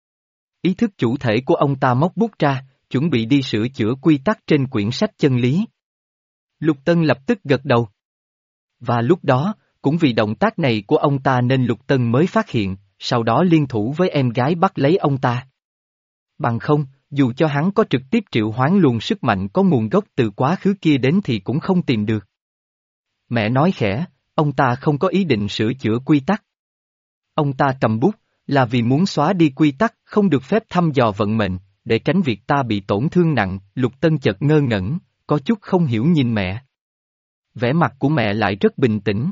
Ý thức chủ thể của ông ta móc bút ra, chuẩn bị đi sửa chữa quy tắc trên quyển sách chân lý. Lục Tân lập tức gật đầu. Và lúc đó, cũng vì động tác này của ông ta nên Lục Tân mới phát hiện, sau đó liên thủ với em gái bắt lấy ông ta. Bằng không, dù cho hắn có trực tiếp triệu hoán luồng sức mạnh có nguồn gốc từ quá khứ kia đến thì cũng không tìm được. Mẹ nói khẽ, ông ta không có ý định sửa chữa quy tắc. Ông ta cầm bút, là vì muốn xóa đi quy tắc không được phép thăm dò vận mệnh, để tránh việc ta bị tổn thương nặng. Lục Tân chợt ngơ ngẩn, có chút không hiểu nhìn mẹ. Vẻ mặt của mẹ lại rất bình tĩnh.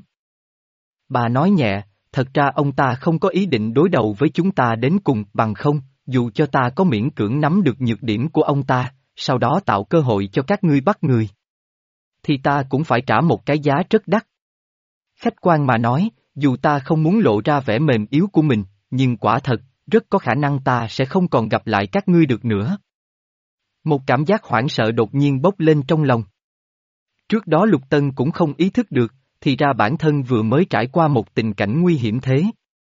Bà nói nhẹ, thật ra ông ta không có ý định đối đầu với chúng ta đến cùng, bằng không, dù cho ta có miễn cưỡng nắm được nhược điểm của ông ta, sau đó tạo cơ hội cho các ngươi bắt người, thì ta cũng phải trả một cái giá rất đắt. Khách quan mà nói, dù ta không muốn lộ ra vẻ mềm yếu của mình, nhưng quả thật, rất có khả năng ta sẽ không còn gặp lại các ngươi được nữa. Một cảm giác hoảng sợ đột nhiên bốc lên trong lòng. Trước đó Lục Tân cũng không ý thức được, thì ra bản thân vừa mới trải qua một tình cảnh nguy hiểm thế.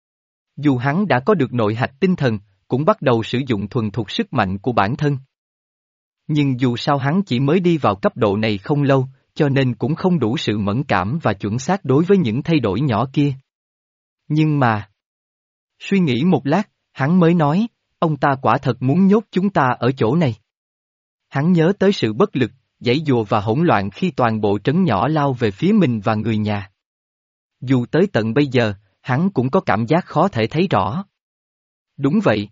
Dù hắn đã có được nội hạch tinh thần, cũng bắt đầu sử dụng thuần thục sức mạnh của bản thân. Nhưng dù sao hắn chỉ mới đi vào cấp độ này không lâu, cho nên cũng không đủ sự mẫn cảm và chuẩn xác đối với những thay đổi nhỏ kia. Nhưng mà... Suy nghĩ một lát, hắn mới nói, ông ta quả thật muốn nhốt chúng ta ở chỗ này. Hắn nhớ tới sự bất lực, giãy giụa và hỗn loạn khi toàn bộ trấn nhỏ lao về phía mình và người nhà. Dù tới tận bây giờ, hắn cũng có cảm giác khó thể thấy rõ. Đúng vậy.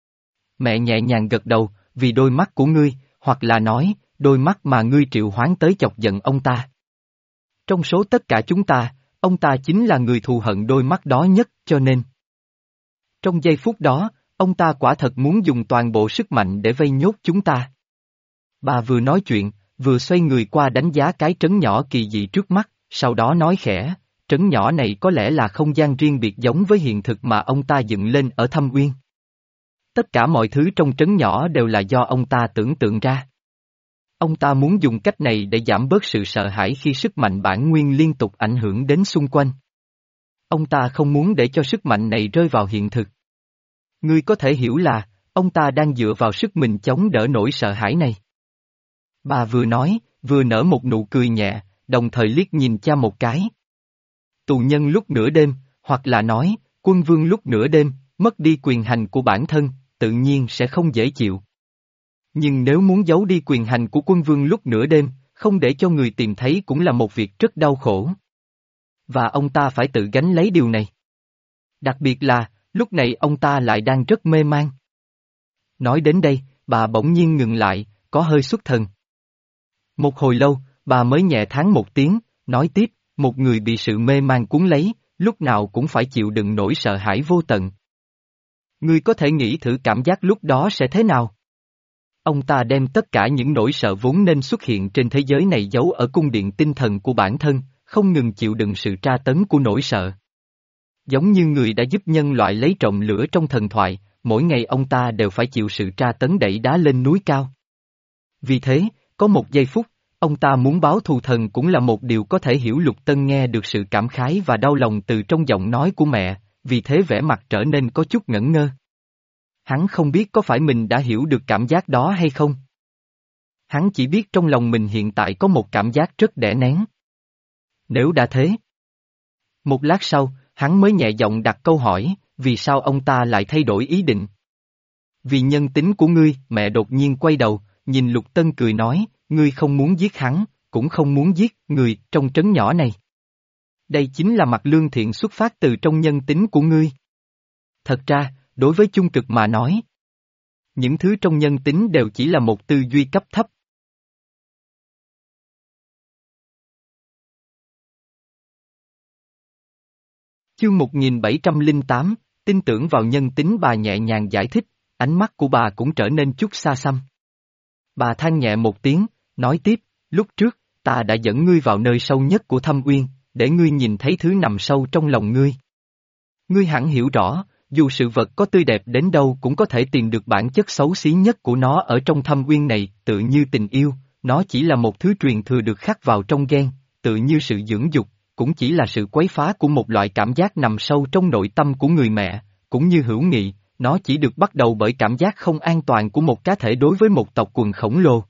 Mẹ nhẹ nhàng gật đầu, vì đôi mắt của ngươi, hoặc là nói, đôi mắt mà ngươi triệu hoán tới chọc giận ông ta. Trong số tất cả chúng ta, ông ta chính là người thù hận đôi mắt đó nhất, cho nên. Trong giây phút đó, ông ta quả thật muốn dùng toàn bộ sức mạnh để vây nhốt chúng ta. Bà vừa nói chuyện, vừa xoay người qua đánh giá cái trấn nhỏ kỳ dị trước mắt, sau đó nói khẽ, trấn nhỏ này có lẽ là không gian riêng biệt giống với hiện thực mà ông ta dựng lên ở Thâm Uyên. Tất cả mọi thứ trong trấn nhỏ đều là do ông ta tưởng tượng ra. Ông ta muốn dùng cách này để giảm bớt sự sợ hãi khi sức mạnh bản nguyên liên tục ảnh hưởng đến xung quanh. Ông ta không muốn để cho sức mạnh này rơi vào hiện thực. Ngươi có thể hiểu là, ông ta đang dựa vào sức mình chống đỡ nỗi sợ hãi này. Bà vừa nói, vừa nở một nụ cười nhẹ, đồng thời liếc nhìn cha một cái. Tù nhân lúc nửa đêm, hoặc là nói, quân vương lúc nửa đêm, mất đi quyền hành của bản thân, tự nhiên sẽ không dễ chịu. Nhưng nếu muốn giấu đi quyền hành của quân vương lúc nửa đêm, không để cho người tìm thấy cũng là một việc rất đau khổ. Và ông ta phải tự gánh lấy điều này. Đặc biệt là, lúc này ông ta lại đang rất mê man. Nói đến đây, bà bỗng nhiên ngừng lại, có hơi xuất thần. Một hồi lâu, bà mới nhẹ thán một tiếng, nói tiếp, một người bị sự mê man cuốn lấy, lúc nào cũng phải chịu đựng nỗi sợ hãi vô tận. Ngươi có thể nghĩ thử cảm giác lúc đó sẽ thế nào? Ông ta đem tất cả những nỗi sợ vốn nên xuất hiện trên thế giới này giấu ở cung điện tinh thần của bản thân, không ngừng chịu đựng sự tra tấn của nỗi sợ. Giống như người đã giúp nhân loại lấy trộm lửa trong thần thoại, mỗi ngày ông ta đều phải chịu sự tra tấn đẩy đá lên núi cao. Vì thế, có một giây phút, ông ta muốn báo thù thần cũng là một điều có thể hiểu. Lục Tân nghe được sự cảm khái và đau lòng từ trong giọng nói của mẹ, vì thế vẻ mặt trở nên có chút ngẩn ngơ. Hắn không biết có phải mình đã hiểu được cảm giác đó hay không. Hắn chỉ biết trong lòng mình hiện tại có một cảm giác rất đè nén. Nếu đã thế. Một lát sau, hắn mới nhẹ giọng đặt câu hỏi, vì sao ông ta lại thay đổi ý định? Vì nhân tính của ngươi, mẹ đột nhiên quay đầu, nhìn Lục Tân cười nói, ngươi không muốn giết hắn, cũng không muốn giết người trong trấn nhỏ này. Đây chính là mặt lương thiện xuất phát từ trong nhân tính của ngươi. Thật ra, đối với chung cực mà nói, những thứ trong nhân tính đều chỉ là một tư duy cấp thấp. Chương một nghìn bảy trăm lẻ tám, tin tưởng vào nhân tính. Bà nhẹ nhàng giải thích, ánh mắt của bà cũng trở nên chút xa xăm. Bà than nhẹ một tiếng, nói tiếp, lúc trước, ta đã dẫn ngươi vào nơi sâu nhất của Thâm Uyên, để ngươi nhìn thấy thứ nằm sâu trong lòng ngươi. Ngươi hẳn hiểu rõ, dù sự vật có tươi đẹp đến đâu cũng có thể tìm được bản chất xấu xí nhất của nó ở trong Thâm Uyên này, tự như tình yêu, nó chỉ là một thứ truyền thừa được khắc vào trong gen, tự như sự dưỡng dục, cũng chỉ là sự quấy phá của một loại cảm giác nằm sâu trong nội tâm của người mẹ, cũng như hữu nghị, nó chỉ được bắt đầu bởi cảm giác không an toàn của một cá thể đối với một tộc quần khổng lồ.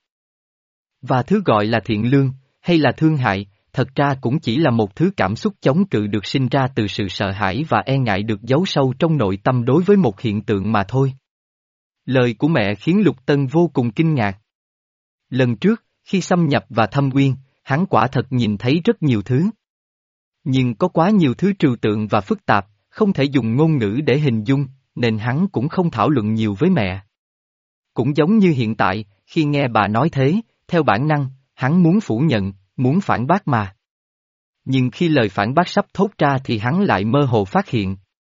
Và thứ gọi là thiện lương, hay là thương hại, thật ra cũng chỉ là một thứ cảm xúc chống cự được sinh ra từ sự sợ hãi và e ngại được giấu sâu trong nội tâm đối với một hiện tượng mà thôi. Lời của mẹ khiến Lục Tân vô cùng kinh ngạc. Lần trước, khi xâm nhập vào Thâm Uyên, hắn quả thật nhìn thấy rất nhiều thứ. Nhưng có quá nhiều thứ trừu tượng và phức tạp, không thể dùng ngôn ngữ để hình dung, nên hắn cũng không thảo luận nhiều với mẹ. Cũng giống như hiện tại, khi nghe bà nói thế, theo bản năng, hắn muốn phủ nhận, muốn phản bác mà. Nhưng khi lời phản bác sắp thốt ra thì hắn lại mơ hồ phát hiện.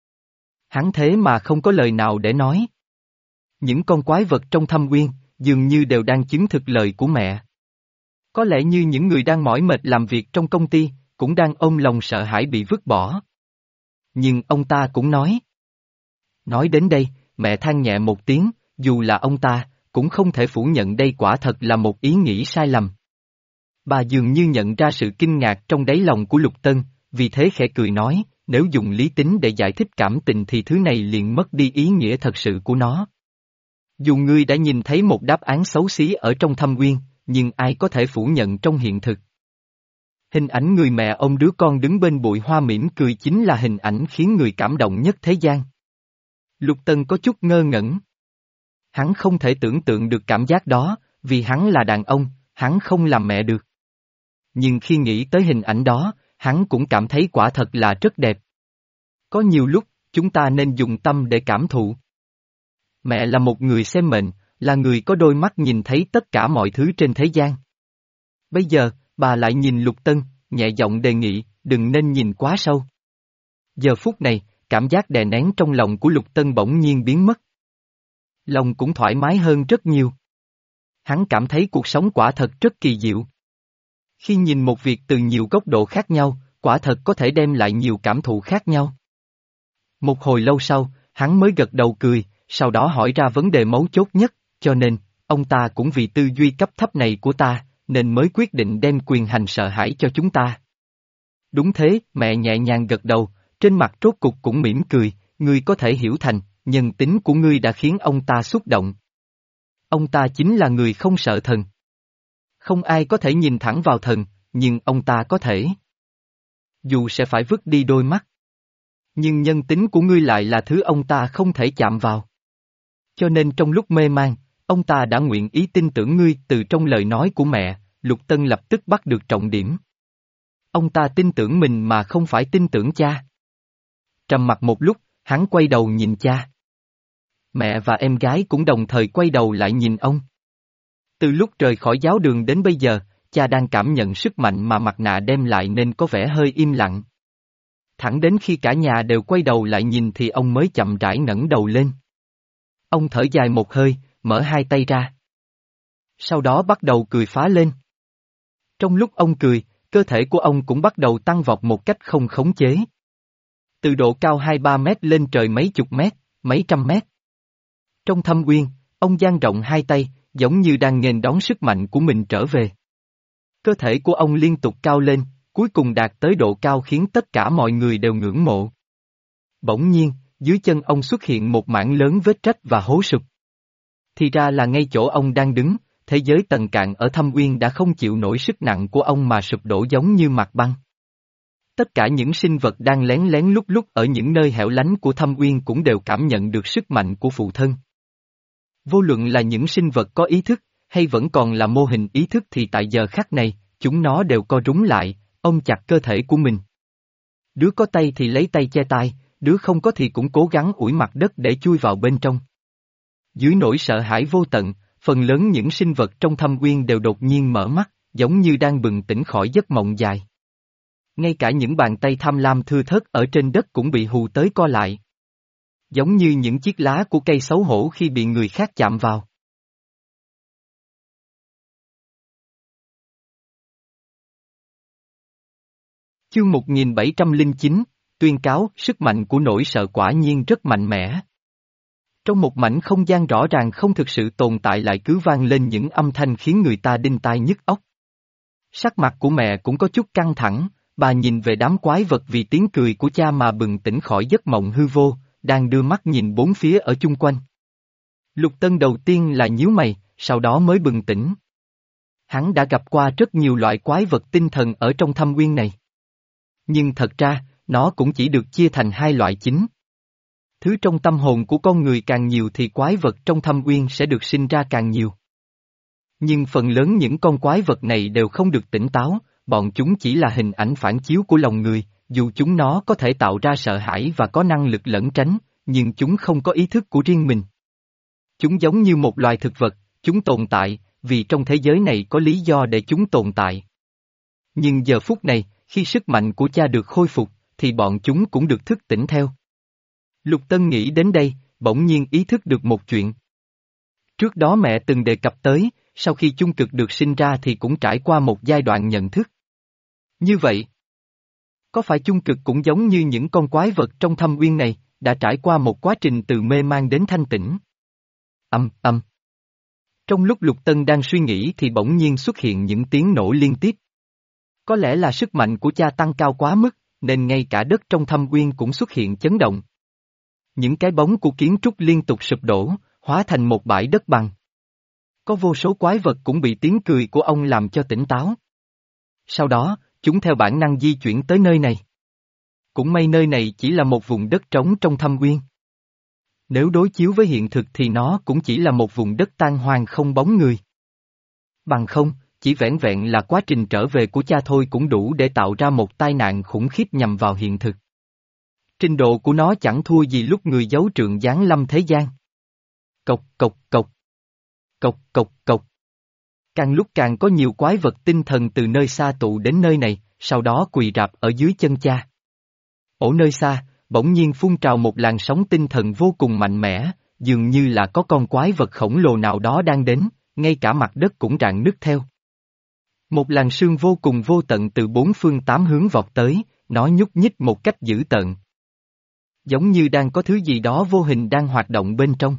Hắn thế mà không có lời nào để nói. Những con quái vật trong Thâm Uyên, dường như đều đang chứng thực lời của mẹ. Có lẽ như những người đang mỏi mệt làm việc trong công ty, cũng đang ôm lòng sợ hãi bị vứt bỏ. Nhưng ông ta cũng nói. Nói đến đây, mẹ than nhẹ một tiếng, dù là ông ta, cũng không thể phủ nhận đây quả thật là một ý nghĩ sai lầm. Bà dường như nhận ra sự kinh ngạc trong đáy lòng của Lục Tân, vì thế khẽ cười nói, nếu dùng lý tính để giải thích cảm tình thì thứ này liền mất đi ý nghĩa thật sự của nó. Dù ngươi đã nhìn thấy một đáp án xấu xí ở trong Thâm Uyên, nhưng ai có thể phủ nhận trong hiện thực. Hình ảnh người mẹ ôm đứa con đứng bên bụi hoa mỉm cười chính là hình ảnh khiến người cảm động nhất thế gian. Lục Tân có chút ngơ ngẩn. Hắn không thể tưởng tượng được cảm giác đó, vì hắn là đàn ông, hắn không làm mẹ được. Nhưng khi nghĩ tới hình ảnh đó, hắn cũng cảm thấy quả thật là rất đẹp. Có nhiều lúc, chúng ta nên dùng tâm để cảm thụ. Mẹ là một người xem mệnh, là người có đôi mắt nhìn thấy tất cả mọi thứ trên thế gian. Bây giờ, bà lại nhìn Lục Tân, nhẹ giọng đề nghị, đừng nên nhìn quá sâu. Giờ phút này, cảm giác đè nén trong lòng của Lục Tân bỗng nhiên biến mất. Lòng cũng thoải mái hơn rất nhiều. Hắn cảm thấy cuộc sống quả thật rất kỳ diệu. Khi nhìn một việc từ nhiều góc độ khác nhau, quả thật có thể đem lại nhiều cảm thụ khác nhau. Một hồi lâu sau, hắn mới gật đầu cười, sau đó hỏi ra vấn đề mấu chốt nhất, cho nên, ông ta cũng vì tư duy cấp thấp này của ta, nên mới quyết định đem quyền hành sợ hãi cho chúng ta. Đúng thế, mẹ nhẹ nhàng gật đầu, trên mặt rốt cục cũng mỉm cười, ngươi có thể hiểu thành, nhân tính của ngươi đã khiến ông ta xúc động. Ông ta chính là người không sợ thần. Không ai có thể nhìn thẳng vào thần, nhưng ông ta có thể. Dù sẽ phải vứt đi đôi mắt. Nhưng nhân tính của ngươi lại là thứ ông ta không thể chạm vào. Cho nên trong lúc mê man, ông ta đã nguyện ý tin tưởng ngươi. Từ trong lời nói của mẹ, Lục Tân lập tức bắt được trọng điểm. Ông ta tin tưởng mình mà không phải tin tưởng cha. Trầm mặc một lúc, hắn quay đầu nhìn cha. Mẹ và em gái cũng đồng thời quay đầu lại nhìn ông. Từ lúc rời khỏi giáo đường đến bây giờ, cha đang cảm nhận sức mạnh mà mặt nạ đem lại nên có vẻ hơi im lặng. Thẳng đến khi cả nhà đều quay đầu lại nhìn thì ông mới chậm rãi ngẩng đầu lên. Ông thở dài một hơi, mở hai tay ra. Sau đó bắt đầu cười phá lên. Trong lúc ông cười, cơ thể của ông cũng bắt đầu tăng vọt một cách không khống chế. Từ độ cao hai ba mét lên trời mấy chục mét, mấy trăm mét. Trong thâm uyên, ông dang rộng hai tay, giống như đang nghênh đón sức mạnh của mình trở về. Cơ thể của ông liên tục cao lên, cuối cùng đạt tới độ cao khiến tất cả mọi người đều ngưỡng mộ. Bỗng nhiên, dưới chân ông xuất hiện một mảng lớn vết rách và hố sụp. Thì ra là ngay chỗ ông đang đứng, thế giới tầng cạn ở thâm uyên đã không chịu nổi sức nặng của ông mà sụp đổ giống như mặt băng. Tất cả những sinh vật đang lén lén lúc lúc ở những nơi hẻo lánh của thâm uyên cũng đều cảm nhận được sức mạnh của phụ thân. Vô luận là những sinh vật có ý thức, hay vẫn còn là mô hình ý thức thì tại giờ khắc này, chúng nó đều co rúm lại, ôm chặt cơ thể của mình. Đứa có tay thì lấy tay che tai, đứa không có thì cũng cố gắng ủi mặt đất để chui vào bên trong. Dưới nỗi sợ hãi vô tận, phần lớn những sinh vật trong thâm uyên đều đột nhiên mở mắt, giống như đang bừng tỉnh khỏi giấc mộng dài. Ngay cả những bàn tay tham lam thưa thớt ở trên đất cũng bị hù tới co lại. Giống như những chiếc lá của cây xấu hổ khi bị người khác chạm vào. Chương một nghìn bảy trăm lẻ chín, tuyên cáo, sức mạnh của nỗi sợ quả nhiên rất mạnh mẽ. Trong một mảnh không gian rõ ràng không thực sự tồn tại lại cứ vang lên những âm thanh khiến người ta đinh tai nhức óc. Sắc mặt của mẹ cũng có chút căng thẳng, bà nhìn về đám quái vật vì tiếng cười của cha mà bừng tỉnh khỏi giấc mộng hư vô, đang đưa mắt nhìn bốn phía ở chung quanh. Lục Tân đầu tiên là nhíu mày, sau đó mới bừng tỉnh. Hắn đã gặp qua rất nhiều loại quái vật tinh thần ở trong thâm uyên này. Nhưng thật ra, nó cũng chỉ được chia thành hai loại chính. Thứ trong tâm hồn của con người càng nhiều thì quái vật trong thâm uyên sẽ được sinh ra càng nhiều. Nhưng phần lớn những con quái vật này đều không được tỉnh táo, bọn chúng chỉ là hình ảnh phản chiếu của lòng người, dù chúng nó có thể tạo ra sợ hãi và có năng lực lẩn tránh, nhưng chúng không có ý thức của riêng mình. Chúng giống như một loài thực vật, chúng tồn tại, vì trong thế giới này có lý do để chúng tồn tại. Nhưng giờ phút này, khi sức mạnh của cha được khôi phục, thì bọn chúng cũng được thức tỉnh theo. Lục Tân nghĩ đến đây, bỗng nhiên ý thức được một chuyện. Trước đó mẹ từng đề cập tới, sau khi chung cực được sinh ra thì cũng trải qua một giai đoạn nhận thức. Như vậy, có phải chung cực cũng giống như những con quái vật trong thâm uyên này, đã trải qua một quá trình từ mê man đến thanh tĩnh? Âm, âm. Trong lúc Lục Tân đang suy nghĩ thì bỗng nhiên xuất hiện những tiếng nổ liên tiếp. Có lẽ là sức mạnh của cha tăng cao quá mức, nên ngay cả đất trong thâm uyên cũng xuất hiện chấn động. Những cái bóng của kiến trúc liên tục sụp đổ, hóa thành một bãi đất bằng. Có vô số quái vật cũng bị tiếng cười của ông làm cho tỉnh táo. Sau đó, chúng theo bản năng di chuyển tới nơi này. Cũng may nơi này chỉ là một vùng đất trống trong thâm uyên. Nếu đối chiếu với hiện thực thì nó cũng chỉ là một vùng đất tan hoang không bóng người. Bằng không, chỉ vẻn vẹn là quá trình trở về của cha thôi cũng đủ để tạo ra một tai nạn khủng khiếp nhằm vào hiện thực. Trình độ của nó chẳng thua gì lúc người giấu trượng giáng lâm thế gian. Cộc cộc cộc. Cộc cộc cộc. Càng lúc càng có nhiều quái vật tinh thần từ nơi xa tụ đến nơi này, sau đó quỳ rạp ở dưới chân cha. Ở nơi xa, bỗng nhiên phun trào một làn sóng tinh thần vô cùng mạnh mẽ, dường như là có con quái vật khổng lồ nào đó đang đến, ngay cả mặt đất cũng rạn nứt theo. Một làn sương vô cùng vô tận từ bốn phương tám hướng vọt tới, nó nhúc nhích một cách dữ tợn. Giống như đang có thứ gì đó vô hình đang hoạt động bên trong.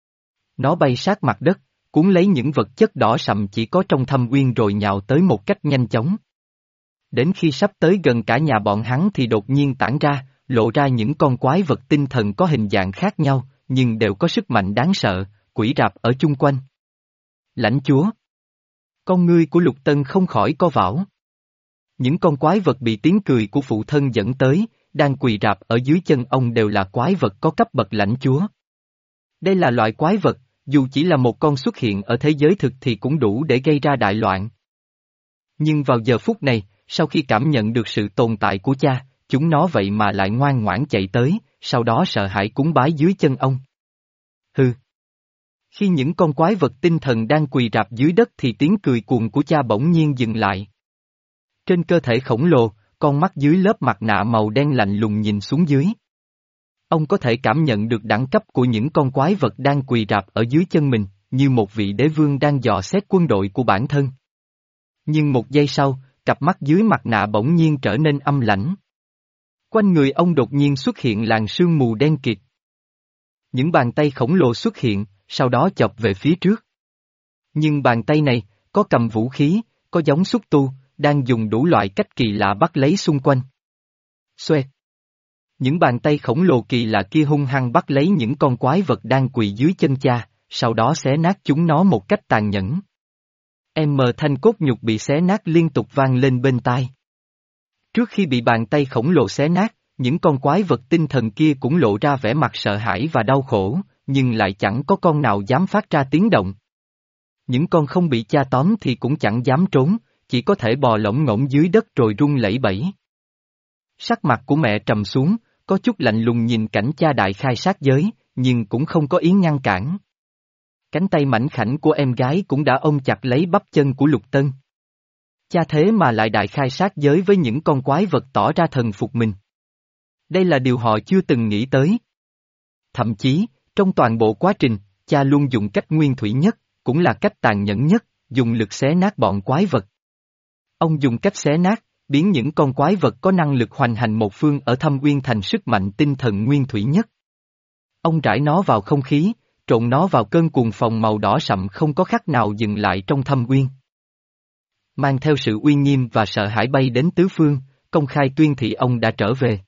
Nó bay sát mặt đất, cuốn lấy những vật chất đỏ sậm chỉ có trong thâm uyên rồi nhào tới một cách nhanh chóng. Đến khi sắp tới gần cả nhà bọn hắn thì đột nhiên tản ra, lộ ra những con quái vật tinh thần có hình dạng khác nhau, nhưng đều có sức mạnh đáng sợ, quỷ rạp ở chung quanh. Lãnh chúa. Con ngươi của Lục Tân không khỏi co vào. Những con quái vật bị tiếng cười của phụ thân dẫn tới, đang quỳ rạp ở dưới chân ông đều là quái vật có cấp bậc lãnh chúa. Đây là loại quái vật, dù chỉ là một con xuất hiện ở thế giới thực thì cũng đủ để gây ra đại loạn. Nhưng vào giờ phút này, sau khi cảm nhận được sự tồn tại của cha, chúng nó vậy mà lại ngoan ngoãn chạy tới, sau đó sợ hãi cúng bái dưới chân ông. Hừ. Khi những con quái vật tinh thần đang quỳ rạp dưới đất thì tiếng cười cuồng của cha bỗng nhiên dừng lại. Trên cơ thể khổng lồ, con mắt dưới lớp mặt nạ màu đen lạnh lùng nhìn xuống dưới. Ông có thể cảm nhận được đẳng cấp của những con quái vật đang quỳ rạp ở dưới chân mình, như một vị đế vương đang dò xét quân đội của bản thân. Nhưng một giây sau, cặp mắt dưới mặt nạ bỗng nhiên trở nên âm lãnh. Quanh người ông đột nhiên xuất hiện làn sương mù đen kịt. Những bàn tay khổng lồ xuất hiện, sau đó chọc về phía trước. Nhưng bàn tay này, có cầm vũ khí, có giống xúc tu, đang dùng đủ loại cách kỳ lạ bắt lấy xung quanh. Xoẹt. Những bàn tay khổng lồ kỳ lạ kia hung hăng bắt lấy những con quái vật đang quỳ dưới chân cha, sau đó xé nát chúng nó một cách tàn nhẫn. Em mờ thanh cốt nhục bị xé nát liên tục vang lên bên tai. Trước khi bị bàn tay khổng lồ xé nát, những con quái vật tinh thần kia cũng lộ ra vẻ mặt sợ hãi và đau khổ, nhưng lại chẳng có con nào dám phát ra tiếng động. Những con không bị cha tóm thì cũng chẳng dám trốn, chỉ có thể bò lỏng ngỗng dưới đất rồi run lẩy bẩy. Sắc mặt của mẹ trầm xuống, có chút lạnh lùng nhìn cảnh cha đại khai sát giới, nhưng cũng không có ý ngăn cản. Cánh tay mảnh khảnh của em gái cũng đã ôm chặt lấy bắp chân của Lục Tân. Cha thế mà lại đại khai sát giới với những con quái vật tỏ ra thần phục mình. Đây là điều họ chưa từng nghĩ tới. Thậm chí, trong toàn bộ quá trình, cha luôn dùng cách nguyên thủy nhất, cũng là cách tàn nhẫn nhất, dùng lực xé nát bọn quái vật. Ông dùng cách xé nát, biến những con quái vật có năng lực hoành hành một phương ở thâm uyên thành sức mạnh tinh thần nguyên thủy nhất. Ông rải nó vào không khí, trộn nó vào cơn cuồng phong màu đỏ sậm không có khắc nào dừng lại trong thâm uyên. Mang theo sự uy nghiêm và sợ hãi bay đến tứ phương, công khai tuyên thị ông đã trở về.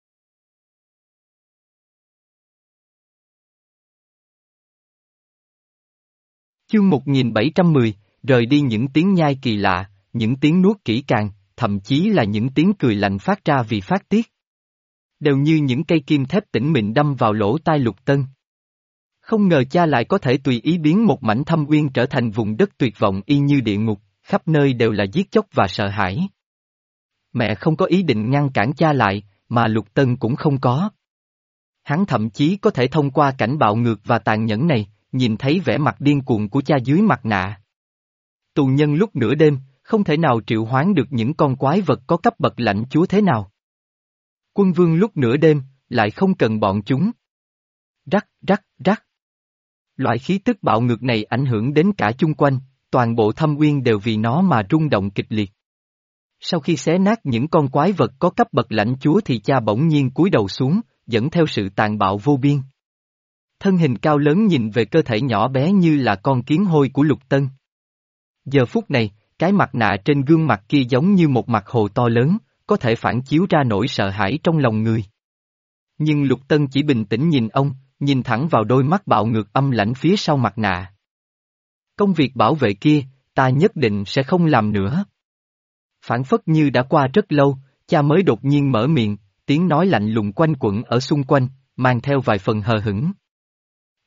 Chương một nghìn bảy trăm mười, rời đi những tiếng nhai kỳ lạ, những tiếng nuốt kỹ càng, thậm chí là những tiếng cười lạnh phát ra vì phát tiết. Đều như những cây kim thép tĩnh mịn đâm vào lỗ tai Lục Tân. Không ngờ cha lại có thể tùy ý biến một mảnh thâm uyên trở thành vùng đất tuyệt vọng y như địa ngục, khắp nơi đều là giết chóc và sợ hãi. Mẹ không có ý định ngăn cản cha lại, mà Lục Tân cũng không có. Hắn thậm chí có thể thông qua cảnh bạo ngược và tàn nhẫn này, nhìn thấy vẻ mặt điên cuồng của cha dưới mặt nạ. Tù nhân lúc nửa đêm, không thể nào triệu hoán được những con quái vật có cấp bậc lãnh chúa thế nào. Quân vương lúc nửa đêm, lại không cần bọn chúng. Rắc, rắc, rắc. Loại khí tức bạo ngược này ảnh hưởng đến cả chung quanh, toàn bộ thâm uyên đều vì nó mà rung động kịch liệt. Sau khi xé nát những con quái vật có cấp bậc lãnh chúa thì cha bỗng nhiên cúi đầu xuống, dẫn theo sự tàn bạo vô biên. Thân hình cao lớn nhìn về cơ thể nhỏ bé như là con kiến hôi của Lục Tân. Giờ phút này, cái mặt nạ trên gương mặt kia giống như một mặt hồ to lớn, có thể phản chiếu ra nỗi sợ hãi trong lòng người. Nhưng Lục Tân chỉ bình tĩnh nhìn ông, nhìn thẳng vào đôi mắt bạo ngược âm lãnh phía sau mặt nạ. Công việc bảo vệ kia, ta nhất định sẽ không làm nữa. Phản phất như đã qua rất lâu, cha mới đột nhiên mở miệng, tiếng nói lạnh lùng quanh quẩn ở xung quanh, mang theo vài phần hờ hững.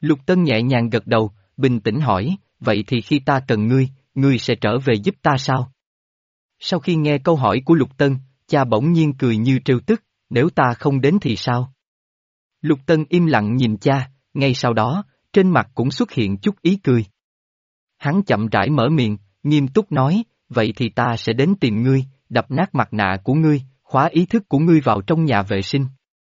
Lục Tân nhẹ nhàng gật đầu, bình tĩnh hỏi, vậy thì khi ta cần ngươi, ngươi sẽ trở về giúp ta sao? Sau khi nghe câu hỏi của Lục Tân, cha bỗng nhiên cười như trêu tức, nếu ta không đến thì sao? Lục Tân im lặng nhìn cha, ngay sau đó, trên mặt cũng xuất hiện chút ý cười. Hắn chậm rãi mở miệng, nghiêm túc nói, vậy thì ta sẽ đến tìm ngươi, đập nát mặt nạ của ngươi, khóa ý thức của ngươi vào trong nhà vệ sinh.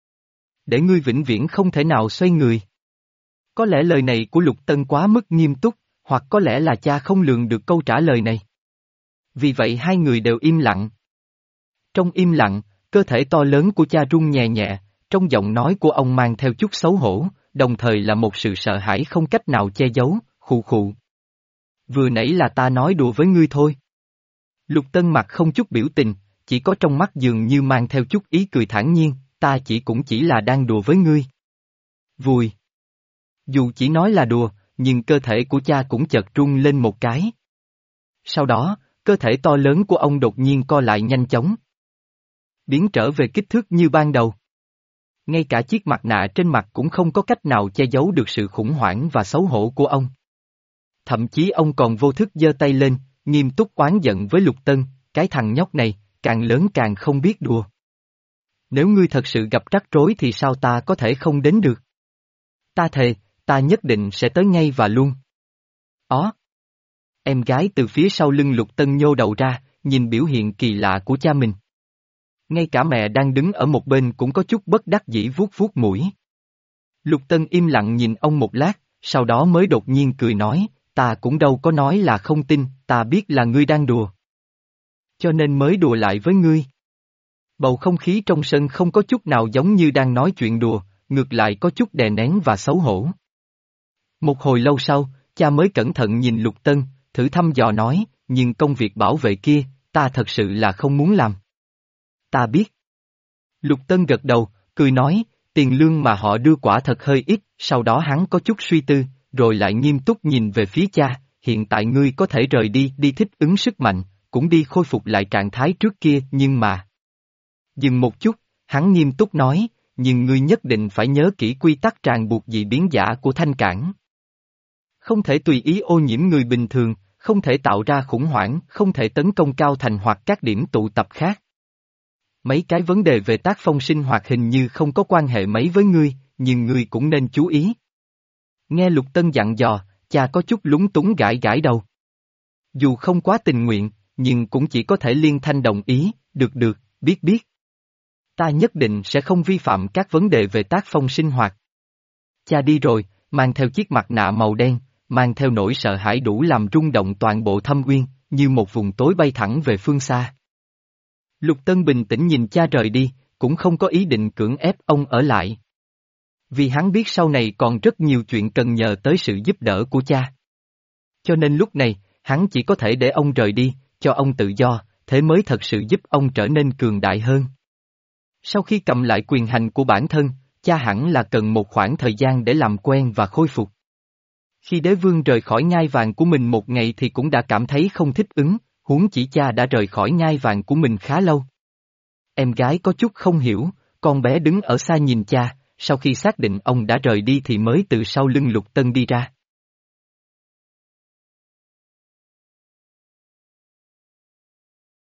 Để ngươi vĩnh viễn không thể nào xoay người. Có lẽ lời này của Lục Tân quá mức nghiêm túc, hoặc có lẽ là cha không lường được câu trả lời này. Vì vậy hai người đều im lặng. Trong im lặng, cơ thể to lớn của cha rung nhẹ nhẹ, trong giọng nói của ông mang theo chút xấu hổ, đồng thời là một sự sợ hãi không cách nào che giấu, khụ khụ. Vừa nãy là ta nói đùa với ngươi thôi. Lục Tân mặt không chút biểu tình, chỉ có trong mắt dường như mang theo chút ý cười thản nhiên, ta chỉ cũng chỉ là đang đùa với ngươi. Vùi. Dù chỉ nói là đùa, nhưng cơ thể của cha cũng chợt rung lên một cái. Sau đó, cơ thể to lớn của ông đột nhiên co lại nhanh chóng. Biến trở về kích thước như ban đầu. Ngay cả chiếc mặt nạ trên mặt cũng không có cách nào che giấu được sự khủng hoảng và xấu hổ của ông. Thậm chí ông còn vô thức giơ tay lên, nghiêm túc oán giận với Lục Tân, cái thằng nhóc này, càng lớn càng không biết đùa. Nếu ngươi thật sự gặp rắc rối thì sao ta có thể không đến được? Ta thề, ta nhất định sẽ tới ngay và luôn. Ó! Em gái từ phía sau lưng Lục Tân nhô đầu ra, nhìn biểu hiện kỳ lạ của cha mình. Ngay cả mẹ đang đứng ở một bên cũng có chút bất đắc dĩ vuốt vuốt mũi. Lục Tân im lặng nhìn ông một lát, sau đó mới đột nhiên cười nói, ta cũng đâu có nói là không tin, ta biết là ngươi đang đùa. Cho nên mới đùa lại với ngươi. Bầu không khí trong sân không có chút nào giống như đang nói chuyện đùa, ngược lại có chút đè nén và xấu hổ. Một hồi lâu sau, cha mới cẩn thận nhìn Lục Tân, thử thăm dò nói, nhưng công việc bảo vệ kia, ta thật sự là không muốn làm. Ta biết. Lục Tân gật đầu, cười nói, tiền lương mà họ đưa quả thật hơi ít, sau đó hắn có chút suy tư, rồi lại nghiêm túc nhìn về phía cha, hiện tại ngươi có thể rời đi, đi thích ứng sức mạnh, cũng đi khôi phục lại trạng thái trước kia, nhưng mà... Dừng một chút, hắn nghiêm túc nói, nhưng ngươi nhất định phải nhớ kỹ quy tắc ràng buộc dị biến giả của Thanh Cảng. Không thể tùy ý ô nhiễm người bình thường, không thể tạo ra khủng hoảng, không thể tấn công Cao Thành hoặc các điểm tụ tập khác. Mấy cái vấn đề về tác phong sinh hoạt hình như không có quan hệ mấy với ngươi, nhưng ngươi cũng nên chú ý. Nghe Lục Tân dặn dò, cha có chút lúng túng gãi gãi đầu. Dù không quá tình nguyện, nhưng cũng chỉ có thể liên thanh đồng ý, được được, biết biết. Ta nhất định sẽ không vi phạm các vấn đề về tác phong sinh hoạt. Cha đi rồi, mang theo chiếc mặt nạ màu đen, mang theo nỗi sợ hãi đủ làm rung động toàn bộ Thâm Uyên, như một vùng tối bay thẳng về phương xa. Lục Tân bình tĩnh nhìn cha rời đi, cũng không có ý định cưỡng ép ông ở lại. Vì hắn biết sau này còn rất nhiều chuyện cần nhờ tới sự giúp đỡ của cha. Cho nên lúc này, hắn chỉ có thể để ông rời đi, cho ông tự do, thế mới thật sự giúp ông trở nên cường đại hơn. Sau khi cầm lại quyền hành của bản thân, cha hẳn là cần một khoảng thời gian để làm quen và khôi phục. Khi đế vương rời khỏi ngai vàng của mình một ngày thì cũng đã cảm thấy không thích ứng, huống chỉ cha đã rời khỏi ngai vàng của mình khá lâu. Em gái có chút không hiểu, con bé đứng ở xa nhìn cha, sau khi xác định ông đã rời đi thì mới từ sau lưng Lục Tân đi ra.